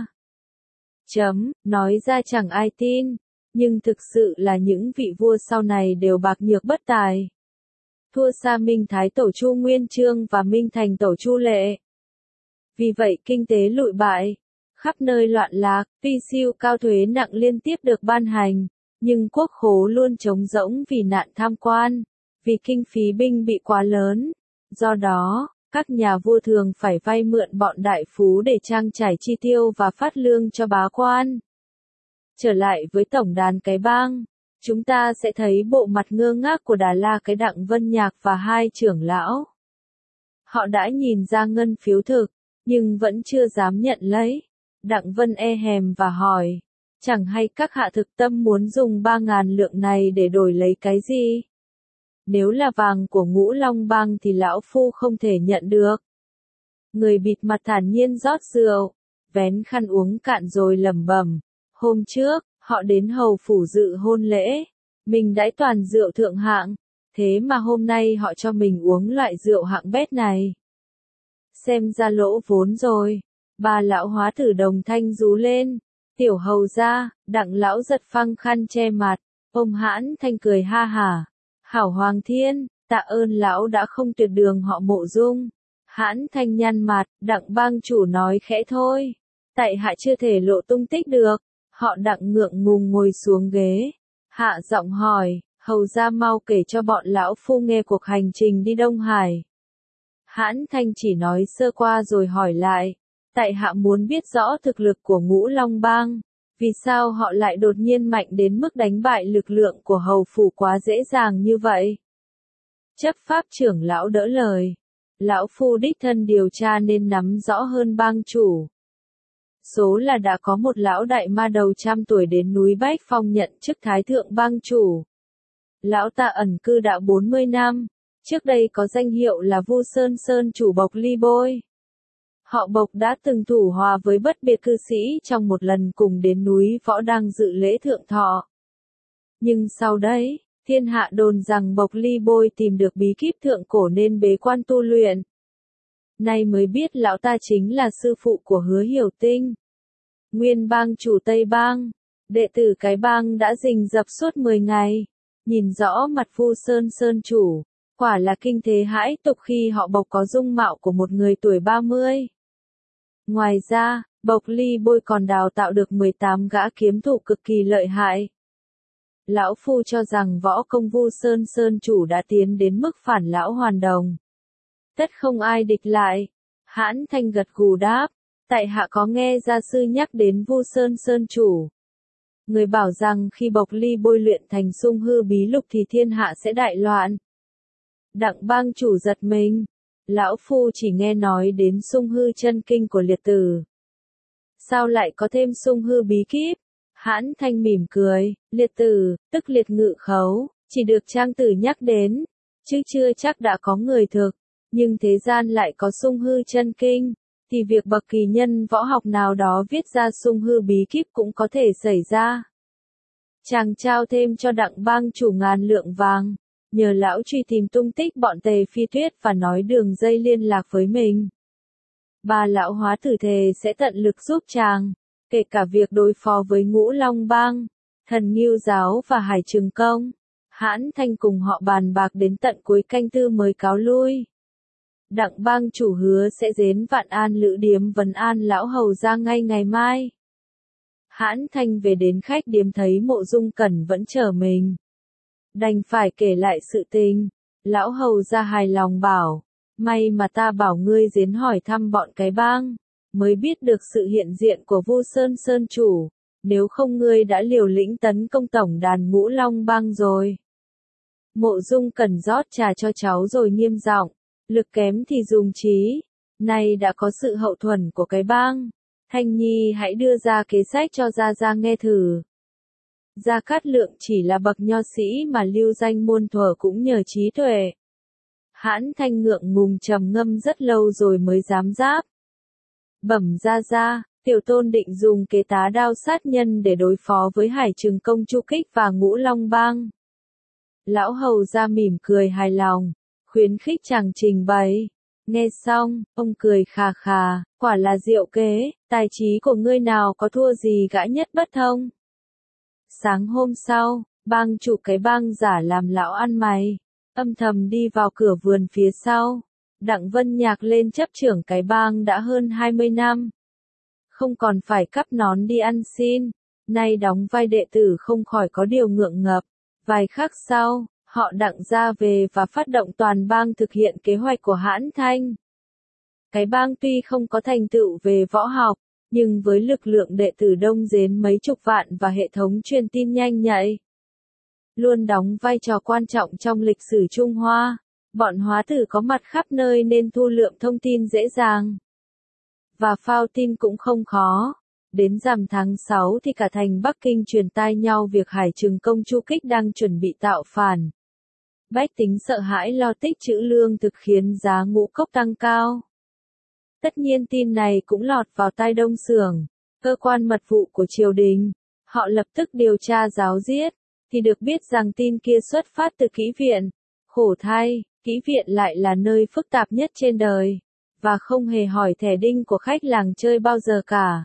Nói ra chẳng ai tin, nhưng thực sự là những vị vua sau này đều bạc nhược bất tài. Thua xa Minh Thái Tổ Chu Nguyên Chương và Minh Thành Tổ Chu Lệ. Vì vậy kinh tế lụi bại, khắp nơi loạn lạc, vi siêu cao thuế nặng liên tiếp được ban hành, Nhưng quốc khố luôn trống rỗng vì nạn tham quan, vì kinh phí binh bị quá lớn. Do đó, các nhà vua thường phải vay mượn bọn đại phú để trang trải chi tiêu và phát lương cho bá quan. Trở lại với tổng đàn cái bang, chúng ta sẽ thấy bộ mặt ngơ ngác của Đà La cái Đặng Vân Nhạc và hai trưởng lão. Họ đã nhìn ra ngân phiếu thực, nhưng vẫn chưa dám nhận lấy. Đặng Vân e hèm và hỏi, chẳng hay các hạ thực tâm muốn dùng 3.000 lượng này để đổi lấy cái gì? Nếu là vàng của Ngũ Long Bang thì lão phu không thể nhận được. Người bịt mặt thản nhiên rót rượu, vén khăn uống cạn rồi lẩm bẩm. Hôm trước, họ đến hầu phủ dự hôn lễ. Mình đãi toàn rượu thượng hạng. Thế mà hôm nay họ cho mình uống loại rượu hạng bét này. Xem ra lỗ vốn rồi. Bà lão hóa tử đồng thanh rú lên. Tiểu hầu ra, Đặng lão giật phăng khăn che mặt. Ông Hãn Thanh cười ha hả. Hảo Hoàng Thiên, tạ ơn lão đã không tuyệt đường họ Mộ Dung. Hãn Thanh nhăn mặt, Đặng bang chủ nói khẽ thôi. Tại hạ chưa thể lộ tung tích được. Họ Đặng ngượng ngùng ngồi xuống ghế. Hạ giọng hỏi, hầu ra mau kể cho bọn lão phu nghe cuộc hành trình đi Đông Hải. Hãn Thanh chỉ nói sơ qua rồi hỏi lại. Tại hạ muốn biết rõ thực lực của Ngũ Long Bang. Vì sao họ lại đột nhiên mạnh đến mức đánh bại lực lượng của hầu phủ quá dễ dàng như vậy? Chấp pháp trưởng lão đỡ lời. Lão phu đích thân điều tra nên nắm rõ hơn bang chủ. Số là đã có một lão đại ma đầu 100 tuổi đến núi Bách Phong nhận chức thái thượng bang chủ. Lão ta ẩn cư đã 40 năm, trước đây có danh hiệu là Vu Sơn Sơn chủ Bộc Ly Bôi. Họ Bộc đã từng thủ hòa với bất biệt cư sĩ trong một lần cùng đến núi Võ Đăng dự lễ thượng thọ. Nhưng sau đấy, thiên hạ đồn rằng Bộc Ly Bôi tìm được bí kíp thượng cổ nên bế quan tu luyện. Nay mới biết lão ta chính là sư phụ của Hứa Hiểu Tinh. Nguyên bang chủ Tây Bang, đệ tử cái bang đã rình rập suốt 10 ngày. Nhìn rõ mặt Vu Sơn Sơn chủ, quả là kinh thế hãi tục khi họ Bộc có dung mạo của một người tuổi 30. Ngoài ra, Bộc Ly Bôi còn đào tạo được 18 gã kiếm thủ cực kỳ lợi hại. Lão phu cho rằng võ công Vu Sơn Sơn chủ đã tiến đến mức phản lão hoàn đồng. Tất không ai địch lại. Hãn Thanh gật gù đáp, tại hạ có nghe gia sư nhắc đến Vu Sơn Sơn chủ. Người bảo rằng khi Bộc Ly Bôi luyện thành sung hư bí lục thì thiên hạ sẽ đại loạn. Đặng bang chủ giật mình. Lão phu chỉ nghe nói đến sung hư chân kinh của liệt tử. Sao lại có thêm sung hư bí kíp? Hãn Thanh mỉm cười, liệt tử, tức liệt ngự khấu, chỉ được trang tử nhắc đến, chứ chưa chắc đã có người thực. Nhưng thế gian lại có sung hư chân kinh, thì việc bậc kỳ nhân võ học nào đó viết ra sung hư bí kíp cũng có thể xảy ra. Chàng trao thêm cho Đặng bang chủ 1.000 lượng vàng, nhờ lão truy tìm tung tích bọn Tề Phi Tuyết và nói đường dây liên lạc với mình. Bà lão hóa tử thề sẽ tận lực giúp chàng, kể cả việc đối phó với Ngũ Long Bang, Thần Ngưu Giáo và Hải Trừng Công. Hãn Thanh cùng họ bàn bạc đến tận cuối canh tư mới cáo lui. Đặng bang chủ hứa sẽ đến Vạn An Lữ điếm vấn an lão hầu ra ngay ngày mai. Hãn Thanh về đến khách điếm thấy Mộ Dung Cẩn vẫn chờ mình. Đành phải kể lại sự tình. Lão hầu ra hài lòng bảo, may mà ta bảo ngươi đến hỏi thăm bọn cái bang, mới biết được sự hiện diện của Vu Sơn Sơn chủ, nếu không ngươi đã liều lĩnh tấn công tổng đàn Ngũ Long Bang rồi. Mộ Dung Cẩn rót trà cho cháu rồi nghiêm giọng, lực kém thì dùng trí, nay đã có sự hậu thuẫn của cái bang, Thanh Nhi hãy đưa ra kế sách cho Gia Gia nghe thử. Gia Cát Lượng chỉ là bậc nho sĩ mà lưu danh muôn thuở cũng nhờ trí tuệ. Hãn Thanh ngượng ngùng trầm ngâm rất lâu rồi mới dám giáp. Bẩm Gia Gia, tiểu tôn định dùng kế tá đao sát nhân để đối phó với Hải Trừng Công Chu Kích và Ngũ Long Bang. Lão hầu ra mỉm cười hài lòng, khuyến khích chàng trình bày. Nghe xong, ông cười khà khà, quả là diệu kế, tài trí của ngươi nào có thua gì gã nhất bất thông. Sáng hôm sau, bang chủ cái bang giả làm lão ăn mày, âm thầm đi vào cửa vườn phía sau. Đặng Vân Nhạc lên chấp trưởng cái bang đã hơn 20 năm. Không còn phải cắp nón đi ăn xin, nay đóng vai đệ tử không khỏi có điều ngượng ngập. Vài khắc sau, họ đặng ra về và phát động toàn bang thực hiện kế hoạch của Hãn Thanh. Cái bang tuy không có thành tựu về võ học, nhưng với lực lượng đệ tử đông đến mấy chục vạn và hệ thống truyền tin nhanh nhạy, luôn đóng vai trò quan trọng trong lịch sử Trung Hoa. Bọn Hóa Tử có mặt khắp nơi nên thu lượm thông tin dễ dàng. Và phao tin cũng không khó. Đến rằm tháng 6 thì cả thành Bắc Kinh truyền tai nhau việc Hải Trừng Công Chu Kích đang chuẩn bị tạo phản. Bách tính sợ hãi lo tích trữ lương thực khiến giá ngũ cốc tăng cao. Tất nhiên tin này cũng lọt vào tai Đông Xưởng, cơ quan mật vụ của triều đình. Họ lập tức điều tra ráo riết, thì được biết rằng tin kia xuất phát từ kỹ viện. Khổ thay, kỹ viện lại là nơi phức tạp nhất trên đời, và không hề hỏi thẻ đinh của khách làng chơi bao giờ cả.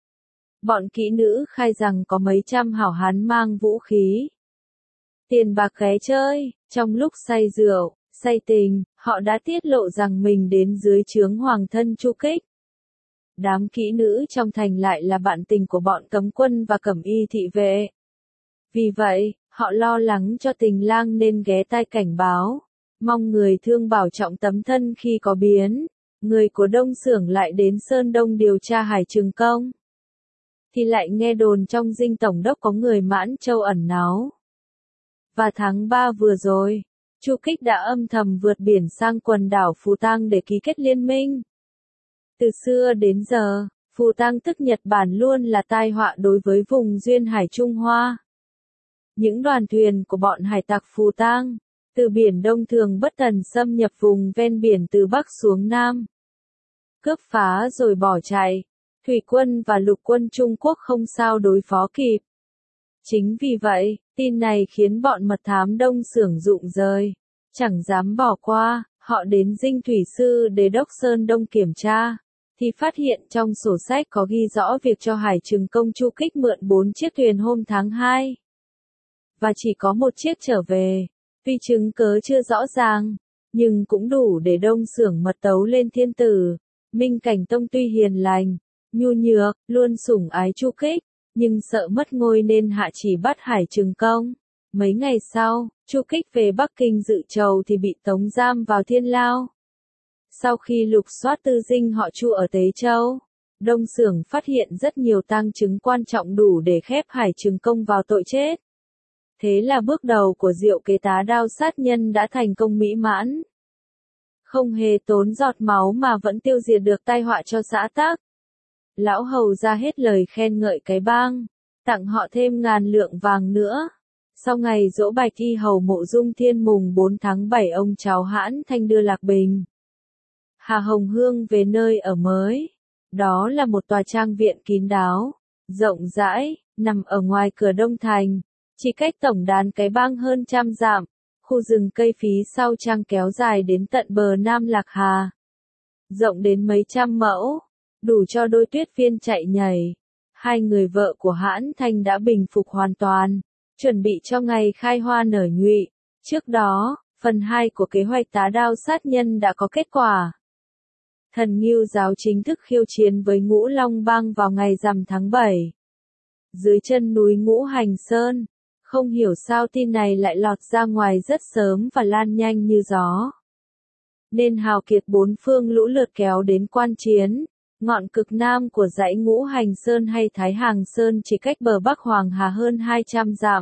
Bọn kỹ nữ khai rằng có mấy trăm hảo hán mang vũ khí, tiền bạc ghé chơi. Trong lúc say rượu, say tình, họ đã tiết lộ rằng mình đến dưới trướng hoàng thân Chu Kích. Đám kỹ nữ trong thành lại là bạn tình của bọn cấm quân và cẩm y thị vệ. Vì vậy, họ lo lắng cho tình lang nên ghé tai cảnh báo, mong người thương bảo trọng tấm thân khi có biến. Người của Đông Xưởng lại đến Sơn Đông điều tra Hải Trừng Công, thì lại nghe đồn trong dinh tổng đốc có người Mãn Châu ẩn náu. Và tháng 3 vừa rồi, Chu Kích đã âm thầm vượt biển sang quần đảo Phù Tang để ký kết liên minh. Từ xưa đến giờ, Phù Tang tức Nhật Bản luôn là tai họa đối với vùng duyên hải Trung Hoa. Những đoàn thuyền của bọn hải tặc Phù Tang, từ Biển Đông thường bất tần xâm nhập vùng ven biển từ Bắc xuống Nam, cướp phá rồi bỏ chạy. Thủy quân và lục quân Trung Quốc không sao đối phó kịp. Chính vì vậy, tin này khiến bọn mật thám Đông Xưởng rụng rời, chẳng dám bỏ qua. Họ đến dinh thủy sư Đế đốc Sơn Đông kiểm tra, thì phát hiện trong sổ sách có ghi rõ việc cho Hải Trừng Công Chu Kích mượn 4 chiếc thuyền hôm tháng 2. Và chỉ có một chiếc trở về. Tuy chứng cớ chưa rõ ràng, nhưng cũng đủ để Đông Xưởng mật tấu lên thiên tử. Minh Cảnh Tông tuy hiền lành, nhu nhược, luôn sủng ái Chu Kích, nhưng sợ mất ngôi nên hạ chỉ bắt Hải Trừng Công. Mấy ngày sau, Chu Kích về Bắc Kinh dự trầu thì bị tống giam vào thiên lao. Sau khi lục soát tư dinh họ Chu ở Tế Châu, Đông Xưởng phát hiện rất nhiều tang chứng quan trọng đủ để khép Hải Trừng Công vào tội chết. Thế là bước đầu của diệu kế tá đao sát nhân đã thành công mỹ mãn. Không hề tốn giọt máu mà vẫn tiêu diệt được tai họa cho xã tắc. Lão hầu ra hết lời khen ngợi cái bang, tặng họ thêm 1000 lượng vàng nữa. Sau ngày giỗ Bạch Y hầu Mộ Dung Thiên mùng 4 tháng 7 ông cháu Hãn Thanh đưa Lạc Bình, Hà Hồng Hương về nơi ở mới. Đó là một tòa trang viện kín đáo, rộng rãi, nằm ở ngoài cửa Đông Thành, chỉ cách tổng đàn cái bang hơn 100 dặm. Khu rừng cây phí sau trang kéo dài đến tận bờ Nam Lạc Hà, rộng đến mấy trăm mẫu, đủ cho đôi tuyết viên chạy nhảy. Hai người vợ của Hãn Thanh đã bình phục hoàn toàn, chuẩn bị cho ngày khai hoa nở nhụy. Trước đó, phần 2 của kế hoạch tá đao sát nhân đã có kết quả. Thần Ngưu giáo chính thức khiêu chiến với Ngũ Long Bang vào ngày rằm tháng 7. Dưới chân núi Ngũ Hành Sơn, không hiểu sao tin này lại lọt ra ngoài rất sớm và lan nhanh như gió. Nên hào kiệt bốn phương lũ lượt kéo đến quan chiến. Ngọn cực nam của dãy Ngũ Hành Sơn hay Thái Hàng Sơn chỉ cách bờ Bắc Hoàng Hà hơn 200 dặm.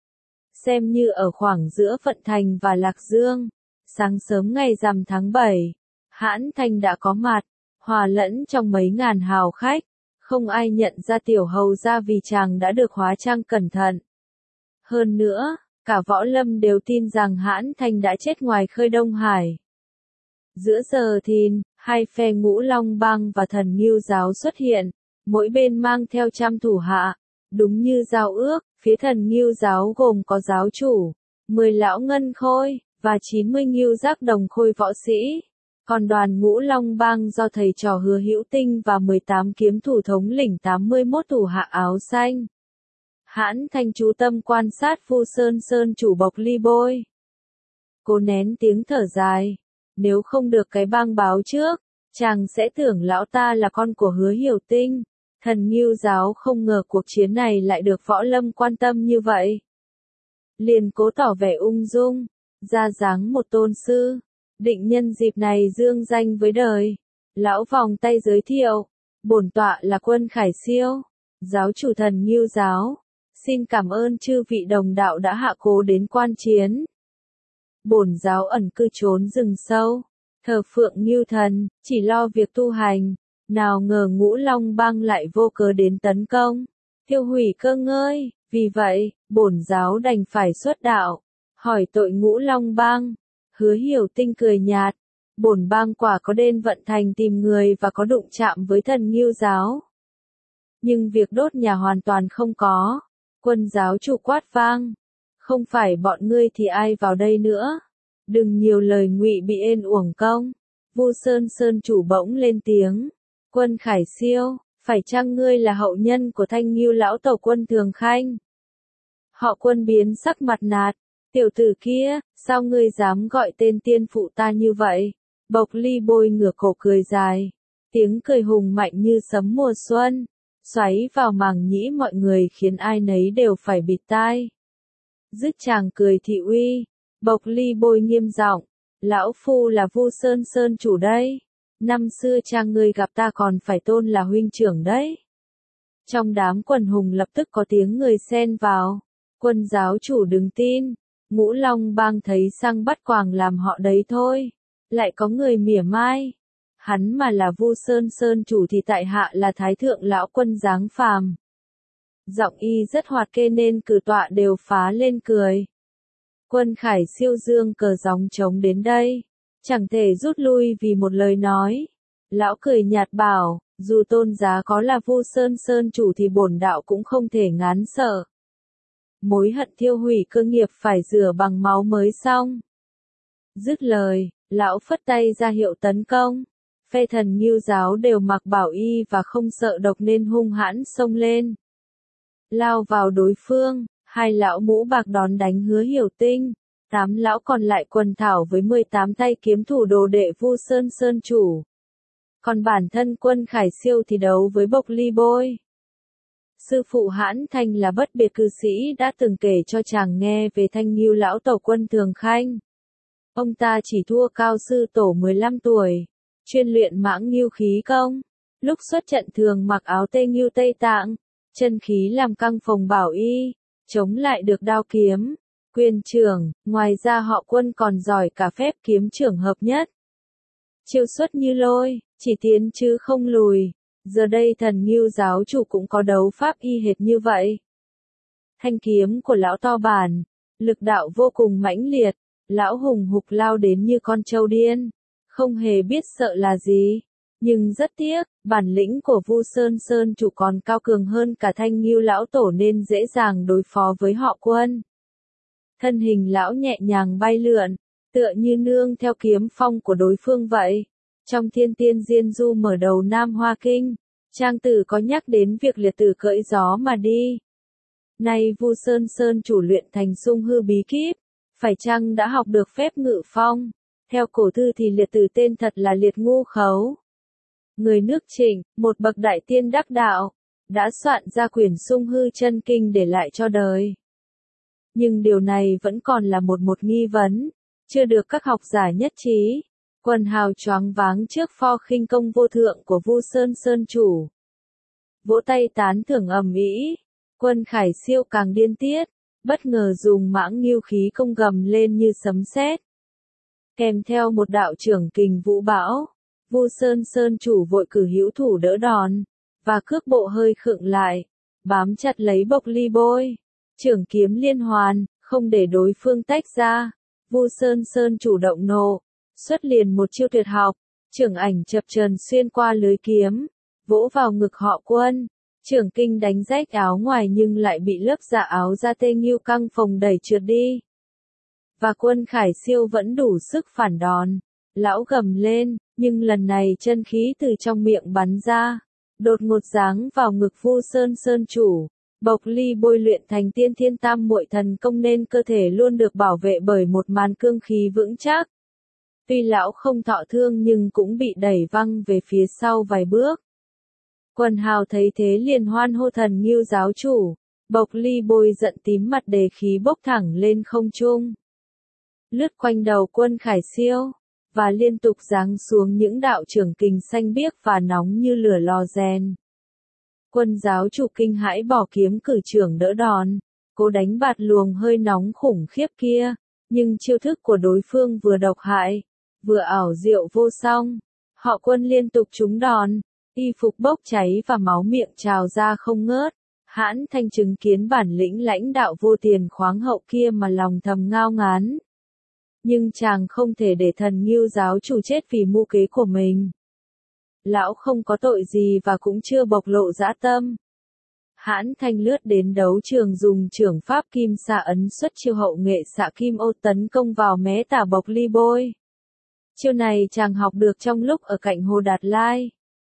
Xem như ở khoảng giữa Vận Thành và Lạc Dương. Sáng sớm ngày rằm tháng 7, Hãn Thanh đã có mặt, hòa lẫn trong mấy ngàn hào khách. Không ai nhận ra tiểu hầu ra vì chàng đã được hóa trang cẩn thận. Hơn nữa, cả võ lâm đều tin rằng Hãn Thanh đã chết ngoài khơi Đông Hải. Giữa giờ thìn, hai phe Ngũ Long Bang và Thần Ngưu giáo xuất hiện, mỗi bên mang theo 100 thủ hạ. Đúng như giao ước, phía Thần Ngưu giáo gồm có giáo chủ, 10 lão ngân khôi, và 90 ngưu giác đồng khôi võ sĩ. Còn đoàn Ngũ Long Bang do thầy trò Hứa Hữu Tinh và 18 kiếm thủ thống lĩnh 81 thủ hạ áo xanh. Hãn Thanh chú tâm quan sát Phu Sơn Sơn chủ Bộc Ly Bôi. Cô nén tiếng thở dài. Nếu không được cái bang báo trước, chàng sẽ tưởng lão ta là con của Hứa Hiểu Tinh. Thần Ngưu giáo không ngờ cuộc chiến này lại được võ lâm quan tâm như vậy. Liền cố tỏ vẻ ung dung, ra dáng một tôn sư, định nhân dịp này dương danh với đời. Lão vòng tay giới thiệu, bổn tọa là Quân Khải Siêu, giáo chủ Thần Ngưu giáo, xin cảm ơn chư vị đồng đạo đã hạ cố đến quan chiến. Bổn giáo ẩn cư trốn rừng sâu, thờ phượng Ngưu thần, chỉ lo việc tu hành, nào ngờ Ngũ Long Bang lại vô cớ đến tấn công, tiêu hủy cơ ngơi, vì vậy, bổn giáo đành phải xuất đạo, hỏi tội Ngũ Long Bang. Hứa Hiểu Tinh cười nhạt, bổn bang quả có đến vận thành tìm người và có đụng chạm với Thần Ngưu giáo. Nhưng việc đốt nhà hoàn toàn không có. Quân giáo chủ quát vang, không phải bọn ngươi thì ai vào đây nữa. Đừng nhiều lời ngụy bị ên uổng công. Vu Sơn chủ bỗng lên tiếng, Quân Khải Siêu, phải chăng ngươi là hậu nhân của Thanh Ngưu lão tổ Quân Thường Khanh? Họ Quân biến sắc mặt nạt, tiểu tử kia, sao ngươi dám gọi tên tiên phụ ta như vậy? Bộc Ly Bôi ngửa cổ cười dài, tiếng cười hùng mạnh như sấm mùa xuân, xoáy vào màng nhĩ mọi người khiến ai nấy đều phải bịt tai. Dứt chàng cười thị uy, Bộc Ly Bôi nghiêm giọng, lão phu là Vu Sơn chủ đây. Năm xưa cha ngươi gặp ta còn phải tôn là huynh trưởng đấy. Trong đám quần hùng lập tức có tiếng người xen vào. Quân giáo chủ đừng tin, Ngũ Long Bang thấy sang bắt quàng làm họ đấy thôi. Lại có người mỉa mai. Hắn mà là Vu Sơn chủ thì tại hạ là Thái Thượng Lão Quân dáng phàm. Giọng y rất hoạt kê nên cử tọa đều phá lên cười. Quân Khải Siêu dương cờ gióng trống đến đây. Chẳng thể rút lui vì một lời nói. Lão cười nhạt bảo, dù tôn giá có là Vu Sơn chủ thì bổn đạo cũng không thể ngán sợ. Mối hận thiêu hủy cơ nghiệp phải rửa bằng máu mới xong. Dứt lời, lão phất tay ra hiệu tấn công. Phe Thần Ngưu giáo đều mặc bảo y và không sợ độc nên hung hãn xông lên. Lao vào đối phương, hai lão mũ bạc đón đánh Hứa Hiểu Tinh. 8 lão còn lại quần thảo với 18 tay kiếm thủ đồ đệ Vu Sơn chủ. Còn bản thân Quân Khải Siêu thì đấu với Bộc Ly Bôi. Sư phụ Hãn Thành là bất biệt cư sĩ đã từng kể cho chàng nghe về Thanh Ngưu lão tổ Quân Thường Khanh. Ông ta chỉ thua cao sư tổ 15 tuổi, chuyên luyện mãng ngưu khí công. Lúc xuất trận thường mặc áo tê ngưu Tây Tạng, chân khí làm căng phòng bảo y, chống lại được đao kiếm. Quyền trưởng, ngoài ra họ Quân còn giỏi cả phép kiếm trưởng hợp nhất. Chiêu xuất như lôi, chỉ tiến chứ không lùi. Giờ đây Thần Ngưu giáo chủ cũng có đấu pháp y hệt như vậy. Thanh kiếm của lão to bản, lực đạo vô cùng mãnh liệt, lão hùng hục lao đến như con trâu điên, không hề biết sợ là gì. Nhưng rất tiếc, bản lĩnh của Vu Sơn chủ còn cao cường hơn cả Thanh Ngưu lão tổ nên dễ dàng đối phó với họ Quân. Thân hình lão nhẹ nhàng bay lượn, tựa như nương theo kiếm phong của đối phương vậy. Trong Thiên Tiên Diên Du mở đầu Nam Hoa Kinh, trang tử có nhắc đến việc liệt tử cưỡi gió mà đi. Nay Vu Sơn chủ luyện thành sung hư bí kíp, phải chăng đã học được phép ngự phong? Theo cổ thư thì liệt tử tên thật là Liệt Ngu Khấu. Người nước Trịnh, một bậc đại tiên đắc đạo, đã soạn ra quyển sung hư chân kinh để lại cho đời. Nhưng điều này vẫn còn là một nghi vấn, chưa được các học giả nhất trí. Quần hào choáng váng trước pho khinh công vô thượng của Vu Sơn chủ. Vỗ tay tán thưởng ầm ĩ. Quân Khải Siêu càng điên tiết, bất ngờ dùng mãng ngưu khí công gầm lên như sấm sét. Kèm theo một đạo trưởng kình vũ bão, Vu Sơn chủ vội cử hữu thủ đỡ đòn, và cước bộ hơi khựng lại, bám chặt lấy Bộc Ly Bôi. Trưởng kiếm liên hoàn, không để đối phương tách ra. Vu Sơn chủ động nộ, xuất liền một chiêu tuyệt học, trưởng ảnh chập chờn xuyên qua lưới kiếm, vỗ vào ngực họ Quân. Trưởng kinh đánh rách áo ngoài nhưng lại bị lớp dạ áo da tê ngưu căng phồng đẩy trượt đi. Và Quân Khải Siêu vẫn đủ sức phản đòn. Lão gầm lên, nhưng lần này chân khí từ trong miệng bắn ra, đột ngột giáng vào ngực Vu Sơn chủ. Bộc Ly Bôi luyện thành Tiên Thiên Tam Muội thần công nên cơ thể luôn được bảo vệ bởi một màn cương khí vững chắc. Tuy lão không thọ thương nhưng cũng bị đẩy văng về phía sau vài bước. Quần hào thấy thế liền hoan hô Thần Ngưu giáo chủ, Bộc Ly Bôi giận tím mặt đề khí bốc thẳng lên không trung. Lướt quanh đầu Quân Khải Siêu, và liên tục giáng xuống những đạo trưởng kình xanh biếc và nóng như lửa lò rèn. Quân giáo chủ kinh hãi bỏ kiếm cử trưởng đỡ đòn, cố đánh bạt luồng hơi nóng khủng khiếp kia, nhưng chiêu thức của đối phương vừa độc hại, vừa ảo diệu vô song. Họ Quân liên tục trúng đòn, y phục bốc cháy và máu miệng trào ra không ngớt. Hãn Thanh chứng kiến bản lĩnh lãnh đạo vô tiền khoáng hậu kia mà lòng thầm ngao ngán. Nhưng chàng không thể để Thần Ngưu giáo chủ chết vì mưu kế của mình. Lão không có tội gì và cũng chưa bộc lộ dã tâm. Hãn Thanh lướt đến đấu trường dùng trưởng pháp kim xạ ấn xuất chiêu hậu nghệ xạ kim ô tấn công vào mé tả Bộc Ly Bôi. Chiêu này chàng học được trong lúc ở cạnh Hồ Đạt Lai,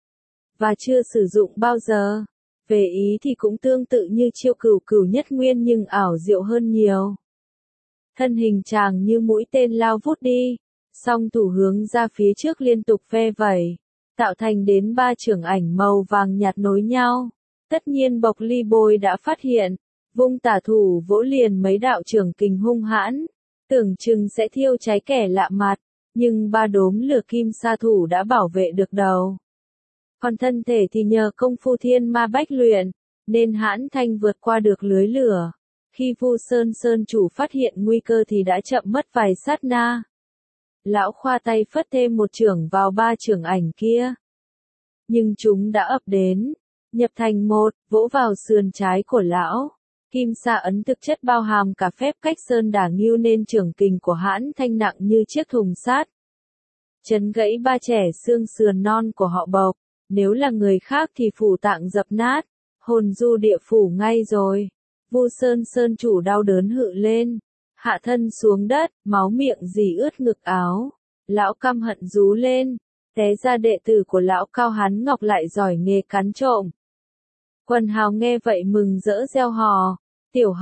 và chưa sử dụng bao giờ. Về ý thì cũng tương tự như chiêu cửu cửu nhất nguyên nhưng ảo diệu hơn nhiều. Thân hình chàng như mũi tên lao vút đi, song thủ hướng ra phía trước liên tục ve vẩy, tạo thành đến 3 chưởng ảnh màu vàng nhạt nối nhau. Tất nhiên Bộc Ly Bôi đã phát hiện, vung tả thủ vỗ liền mấy đạo chưởng kình hung hãn, tưởng chừng sẽ thiêu cháy kẻ lạ mặt, nhưng 3 đốm lửa kim sa thủ đã bảo vệ được đầu. Còn thân thể thì nhờ công phu thiên ma bách luyện, nên Hãn Thanh vượt qua được lưới lửa. Khi Vu Sơn chủ phát hiện nguy cơ thì đã chậm mất vài sát na. Lão khoa tay phất thêm một chưởng vào 3 chưởng ảnh kia. Nhưng chúng đã ập đến, nhập thành một, vỗ vào sườn trái của lão. Kim sa ấn thực chất bao hàm cả phép cách sơn đả ngưu nên chưởng kình của Hãn Thanh nặng như chiếc thùng sắt. Chấn gãy 3 trẻ xương sườn non của họ Bộc. Nếu là người khác thì phủ tạng dập nát, hồn du địa phủ ngay rồi. Vu Sơn chủ đau đớn hự lên, hạ thân xuống đất, máu miệng dì ướt ngực áo. Lão căm hận rú lên, té ra đệ tử của lão Cao Hán Ngọc lại giỏi nghề cắn trộm. Quần hào nghe vậy mừng rỡ reo hò, tiểu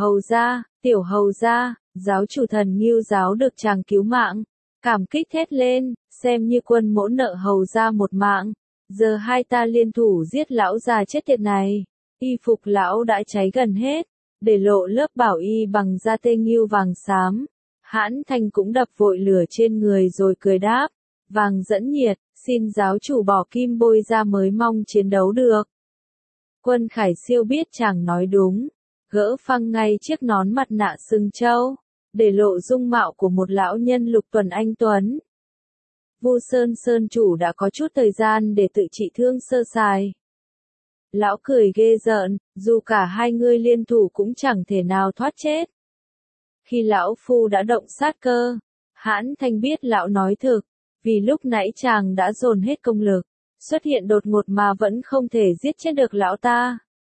hầu gia, giáo chủ Thần Ngưu giáo được chàng cứu mạng, cảm kích thét lên, xem như quân mỗ nợ hầu gia một mạng. Giờ hai ta liên thủ giết lão già chết tiệt này. Y phục lão đã cháy gần hết, để lộ lớp bảo y bằng da tê ngưu vàng xám. Hãn Thanh cũng đập vội lửa trên người rồi cười đáp, vàng dẫn nhiệt, xin giáo chủ bỏ kim bôi ra mới mong chiến đấu được. Quân Khải Siêu biết chàng nói đúng, gỡ phăng ngay chiếc nón mặt nạ sừng trâu, để lộ dung mạo của một lão nhân Lục Tuần anh tuấn. Vu Sơn chủ đã có chút thời gian để tự trị thương sơ sài. Lão cười ghê rợn, dù cả hai ngươi liên thủ cũng chẳng thể nào thoát chết. Khi lão phu đã động sát cơ, Hãn Thanh biết lão nói thực, vì lúc nãy chàng đã dồn hết công lực, xuất hiện đột ngột mà vẫn không thể giết chết được lão ta.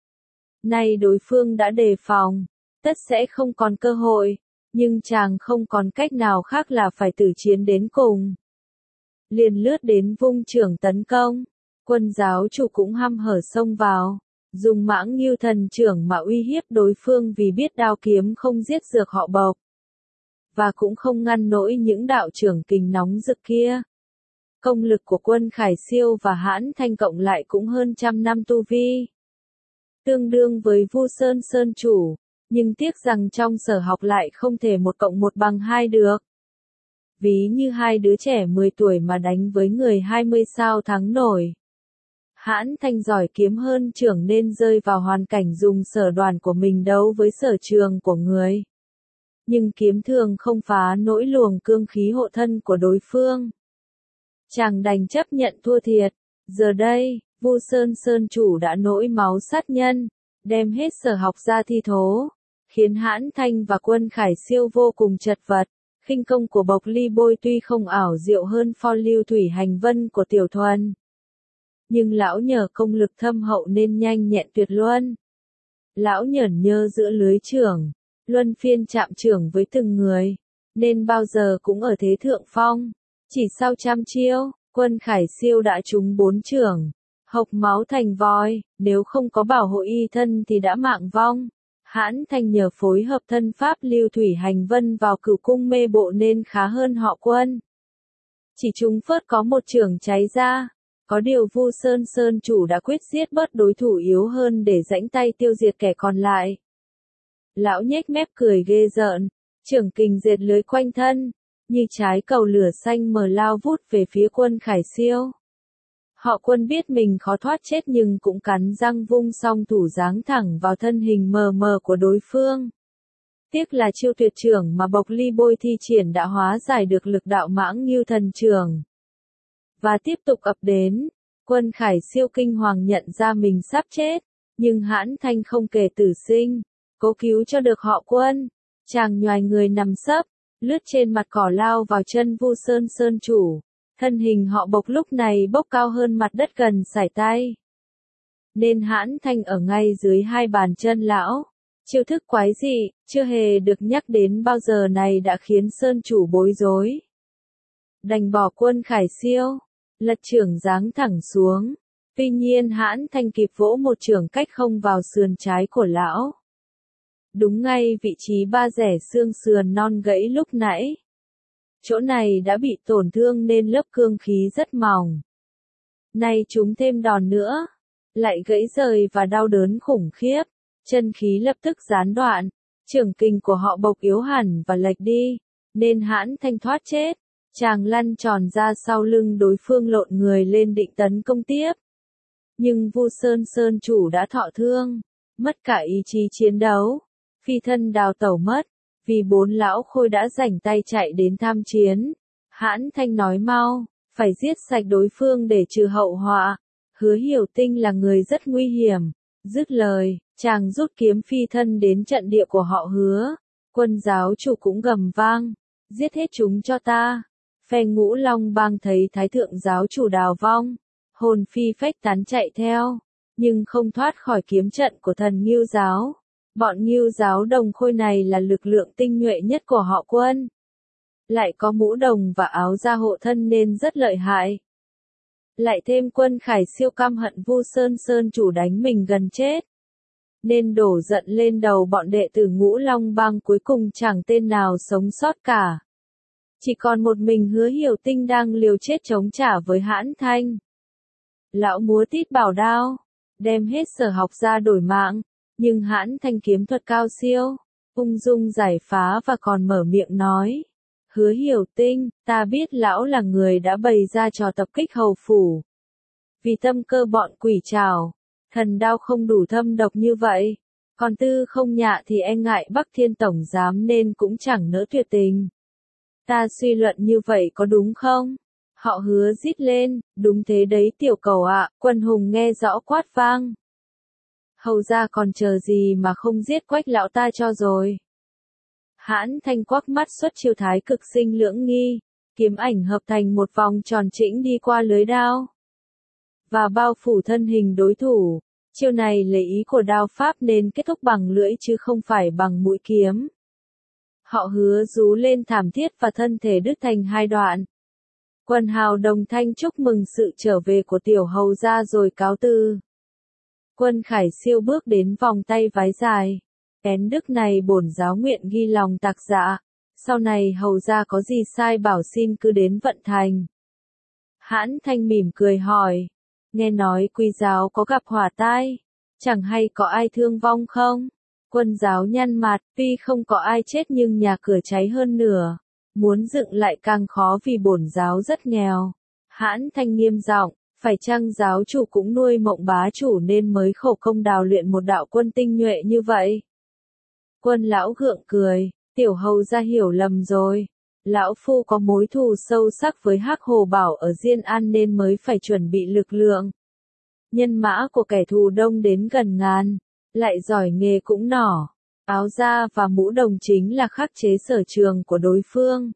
Nay đối phương đã đề phòng, tất sẽ không còn cơ hội, nhưng chàng không còn cách nào khác là phải tử chiến đến cùng. Liền lướt đến vung chưởng tấn công, quân giáo chủ cũng hăm hở xông vào, dùng Mãng Ngưu thần chưởng mà uy hiếp đối phương vì biết đao kiếm không giết được họ Bộc, và cũng không ngăn nổi những đạo chưởng kình nóng rực kia. Công lực của Quân Khải Siêu và Hãn Thanh cộng lại cũng hơn 100 năm tu vi, tương đương với Vu Sơn chủ, nhưng tiếc rằng trong sở học lại không thể 1 + 1 = 2 được. Ví như hai đứa trẻ 10 tuổi mà đánh với người 20 sao thắng nổi. Hãn Thanh giỏi kiếm hơn chưởng nên rơi vào hoàn cảnh dùng sở đoàn của mình đấu với sở trường của người. Nhưng kiếm thường không phá nổi luồng cương khí hộ thân của đối phương. Chàng đành chấp nhận thua thiệt. Giờ đây, Vu Sơn chủ đã nổi máu sát nhân, đem hết sở học ra thi thố, khiến Hãn Thanh và Quân Khải Siêu vô cùng chật vật. Khinh công của Bộc Ly Bôi tuy không ảo diệu hơn pho lưu thủy hành vân của Tiểu Thuần, nhưng lão nhờ công lực thâm hậu nên nhanh nhẹn tuyệt luân. Lão nhởn nhơ giữa lưới chưởng, luân phiên chạm chưởng với từng người, nên bao giờ cũng ở thế thượng phong. Chỉ sau 100 chiêu, Quân Khải Siêu đã trúng 4 chưởng, hộc máu thành voi, nếu không có bảo hộ y thân thì đã mạng vong. Hãn Thanh nhờ phối hợp thân pháp lưu thủy hành vân vào Cửu cung mê bộ nên khá hơn họ Quân. Chỉ trúng phớt có 1 chưởng cháy ra, Có điều Vu Sơn Sơn chủ đã quyết giết bớt đối thủ yếu hơn để rãnh tay tiêu diệt kẻ còn lại. Lão nhếch mép cười ghê rợn, trưởng kình dệt lưới quanh thân, như trái cầu lửa xanh mờ lao vút về phía Quân Khải Siêu. Họ Quân biết mình khó thoát chết nhưng cũng cắn răng vung song thủ giáng thẳng vào thân hình mờ mờ của đối phương. Tiếc là chiêu tuyệt trưởng mà Bộc Ly Bôi thi triển đã hóa giải được lực đạo Mãng Ngưu Thần Trưởng. Và tiếp tục ập đến, Quân Khải Siêu kinh hoàng nhận ra mình sắp chết, nhưng Hãn Thanh không kể tử sinh, cố cứu cho được họ Quân. Chàng nhoài người nằm sấp, lướt trên mặt cỏ lao vào chân Vu Sơn Sơn chủ. Thân hình họ Bộc lúc này bốc cao hơn mặt đất gần sải tay. Nên Hãn Thanh ở ngay dưới hai bàn chân lão. Chiêu thức quái dị, chưa hề được nhắc đến bao giờ này đã khiến Sơn chủ bối rối. Đành bỏ Quân Khải Siêu, lật trưởng giáng thẳng xuống. Tuy nhiên Hãn Thanh kịp vỗ một chưởng cách không vào sườn trái của lão. Đúng ngay vị trí ba rẻ xương sườn non gãy lúc nãy. Chỗ này đã bị tổn thương nên lớp cương khí rất mỏng. Nay chúng thêm đòn nữa, lại gãy rời và đau đớn khủng khiếp, chân khí lập tức gián đoạn, trưởng kình của họ Bộc yếu hẳn và lệch đi, nên Hãn Thanh thoát chết. Chàng lăn tròn ra sau lưng đối phương lộn người lên định tấn công tiếp. Nhưng Vu Sơn Sơn chủ đã thọ thương, mất cả ý chí chiến đấu, phi thân đào tẩu mất. Vì bốn lão khôi đã rảnh tay chạy đến tham chiến, Hãn Thanh nói mau, phải giết sạch đối phương để trừ hậu họa. Hứa Hiểu Tinh là người rất nguy hiểm. Dứt lời, chàng rút kiếm phi thân đến trận địa của họ Hứa. Quân giáo chủ cũng gầm vang, giết hết chúng cho ta. Phe Ngũ Long Bang thấy thái thượng giáo chủ đào vong, hồn phi phách tán chạy theo, nhưng không thoát khỏi kiếm trận của thần Ngưu giáo. Bọn Ngưu giáo đồng khôi này là lực lượng tinh nhuệ nhất của họ Quân. Lại có mũ đồng và áo da hộ thân nên rất lợi hại. Lại thêm Quân Khải Siêu căm hận Vu Sơn Sơn chủ đánh mình gần chết. Nên đổ giận lên đầu bọn đệ tử Ngũ Long Bang, cuối cùng chẳng tên nào sống sót cả. Chỉ còn một mình Hứa Hiểu Tinh đang liều chết chống trả với Hãn Thanh. Lão múa tít bảo đao, đem hết sở học ra đổi mạng. Nhưng Hãn Thanh kiếm thuật cao siêu, ung dung giải phá và còn mở miệng nói. Hứa Hiểu Tinh, ta biết lão là người đã bày ra trò tập kích hầu phủ. Vì tâm cơ bọn quỷ trảo, thần đao không đủ thâm độc như vậy. Còn Tư Không Nhạ thì e ngại Bắc Thiên Tổng giám nên cũng chẳng nỡ tuyệt tình. Ta suy luận như vậy có đúng không? Họ Hứa rít lên, đúng thế đấy tiểu cầu ạ. Quân hùng nghe rõ quát vang. Hầu ra còn chờ gì mà không giết Quách lão ta cho rồi. Hãn Thanh quắc mắt xuất chiêu thái cực sinh lưỡng nghi, kiếm ảnh hợp thành một vòng tròn chỉnh đi qua lưới đao và bao phủ thân hình đối thủ. Chiêu này lấy ý của đao pháp nên kết thúc bằng lưỡi chứ không phải bằng mũi kiếm. Họ Hứa rú lên thảm thiết và thân thể đứt thành hai đoạn. Quần hào đồng thanh chúc mừng sự trở về của tiểu hầu gia rồi cáo từ. Quân Khải Siêu bước đến vòng tay vái dài. Kén đức này bổn giáo nguyện ghi lòng tạc dạ. Sau này hầu gia có gì sai bảo xin cứ đến vận thành. Hãn Thanh mỉm cười hỏi. Nghe nói Quy giáo có gặp hỏa tai. Chẳng hay có ai thương vong không? Quân giáo nhăn mặt, tuy không có ai chết nhưng nhà cửa cháy hơn nửa. Muốn dựng lại càng khó vì bổn giáo rất nghèo. Hãn Thanh nghiêm giọng. Phải chăng giáo chủ cũng nuôi Mộng bá chủ nên mới khổ công đào luyện một đạo quân tinh nhuệ như vậy? Quân lão gượng cười, tiểu hầu gia hiểu lầm rồi. Lão phu có mối thù sâu sắc với Hắc Hồ Bảo ở Diên An nên mới phải chuẩn bị lực lượng. Nhân mã của kẻ thù đông đến gần ngàn, lại giỏi nghề cũng nỏ. Áo da và mũ đồng chính là khắc chế sở trường của đối phương.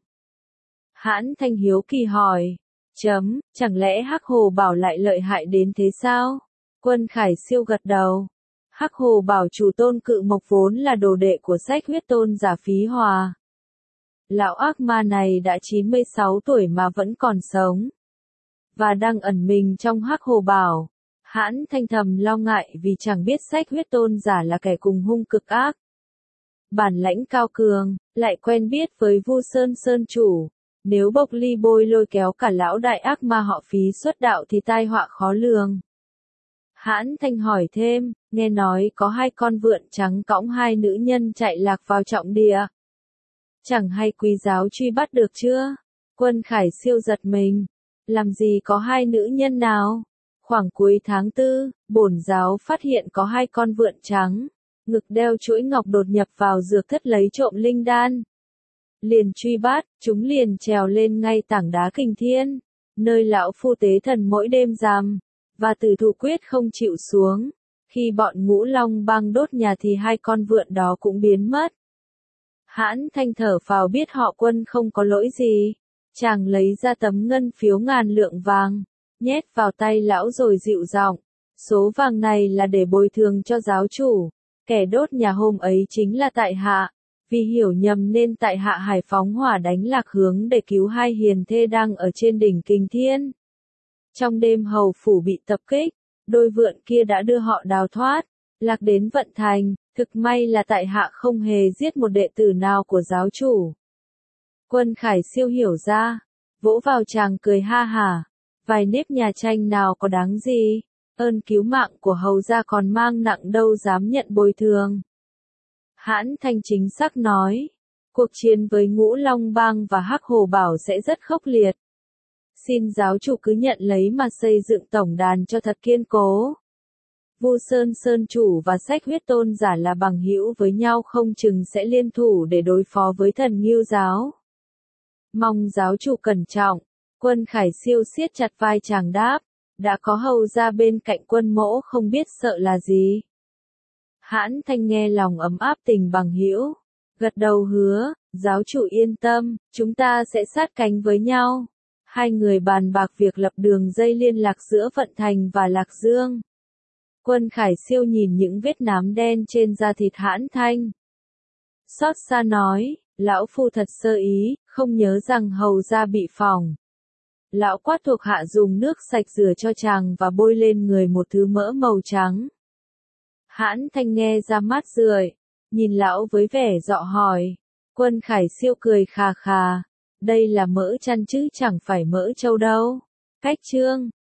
Hãn Thanh hiếu kỳ hỏi. Chẳng lẽ Hắc Hồ Bảo lại lợi hại đến thế sao? Quân Khải Siêu gật đầu. Hắc Hồ Bảo chủ Tôn Cự Mộc vốn là đồ đệ của Sách Huyết Tôn giả Phí Hòa. Lão ác ma này đã 96 tuổi mà vẫn còn sống. Và đang ẩn mình trong Hắc Hồ Bảo. Hãn Thanh thầm lo ngại vì chẳng biết Sách Huyết Tôn giả là kẻ cùng hung cực ác. Bản lãnh cao cường, lại quen biết với Vu Sơn Sơn chủ. Nếu Bộc Ly Bôi lôi kéo cả lão đại ác ma họ Phí xuất đạo thì tai họa khó lường. Hãn Thanh hỏi thêm, nghe nói có 2 con vượn trắng cõng 2 nữ nhân chạy lạc vào trọng địa. Chẳng hay quý giáo truy bắt được chưa? Quân Khải Siêu giật mình. Làm gì có 2 nữ nhân nào? Khoảng cuối tháng 4, bổn giáo phát hiện có 2 con vượn trắng, ngực đeo chuỗi ngọc đột nhập vào dược thất lấy trộm linh đan. Liền truy bắt, chúng liền trèo lên ngay tảng đá Kình Thiên, nơi lão phu tế thần mỗi đêm giam, và tử thủ quyết không chịu xuống. Khi bọn Ngũ Long Bang đốt nhà thì 2 con vượn đó cũng biến mất. Hãn Thanh thở phào biết họ Quân không có lỗi gì. Chàng lấy ra tấm ngân phiếu 1000 lượng vàng, nhét vào tay lão rồi dịu giọng, số vàng này là để bồi thường cho giáo chủ, kẻ đốt nhà hôm ấy chính là tại hạ, vì hiểu nhầm nên tại hạ hải phóng hỏa đánh lạc hướng để cứu 2 hiền thê đang ở trên đỉnh Kình Thiên. Trong đêm hầu phủ bị tập kích, đôi vượn kia đã đưa họ đào thoát, lạc đến Vận Thành, thực may là tại hạ không hề giết một đệ tử nào của giáo chủ. Quân Khải Siêu hiểu ra, vỗ vào chàng cười ha hả, vài nếp nhà tranh nào có đáng gì, ơn cứu mạng của hầu gia còn mang nặng đâu dám nhận bồi thường. Hãn Thanh chính xác nói, cuộc chiến với Ngũ Long Bang và Hắc Hồ Bảo sẽ rất khốc liệt. Xin giáo chủ cứ nhận lấy mà xây dựng tổng đàn cho thật kiên cố. Vu Sơn Sơn chủ và Sách Huyết Tôn giả là bằng hữu với nhau không chừng sẽ liên thủ để đối phó với Thần Ngưu giáo. Mong giáo chủ cẩn trọng. Quân Khải Siêu siết chặt vai chàng đáp, đã có hầu ra bên cạnh quân mỗ không biết sợ là gì. Hãn Thanh nghe lòng ấm áp tình bằng hữu, gật đầu hứa, giáo chủ yên tâm, chúng ta sẽ sát cánh với nhau. 2 người bàn bạc việc lập đường dây liên lạc giữa Vận Thành và Lạc Dương. Quân Khải Siêu nhìn những vết nám đen trên da thịt Hãn Thanh. Xót xa nói, lão phu thật sơ ý, không nhớ rằng hầu gia bị phỏng. Lão quát thuộc hạ dùng nước sạch rửa cho chàng và bôi lên người một thứ mỡ màu trắng. Hãn Thanh nghe ra mát rượi, nhìn lão với vẻ dọ hỏi. Quân Khải Siêu cười khà khà, đây là mỡ chăn chứ chẳng phải mỡ trâu đâu. Cách chương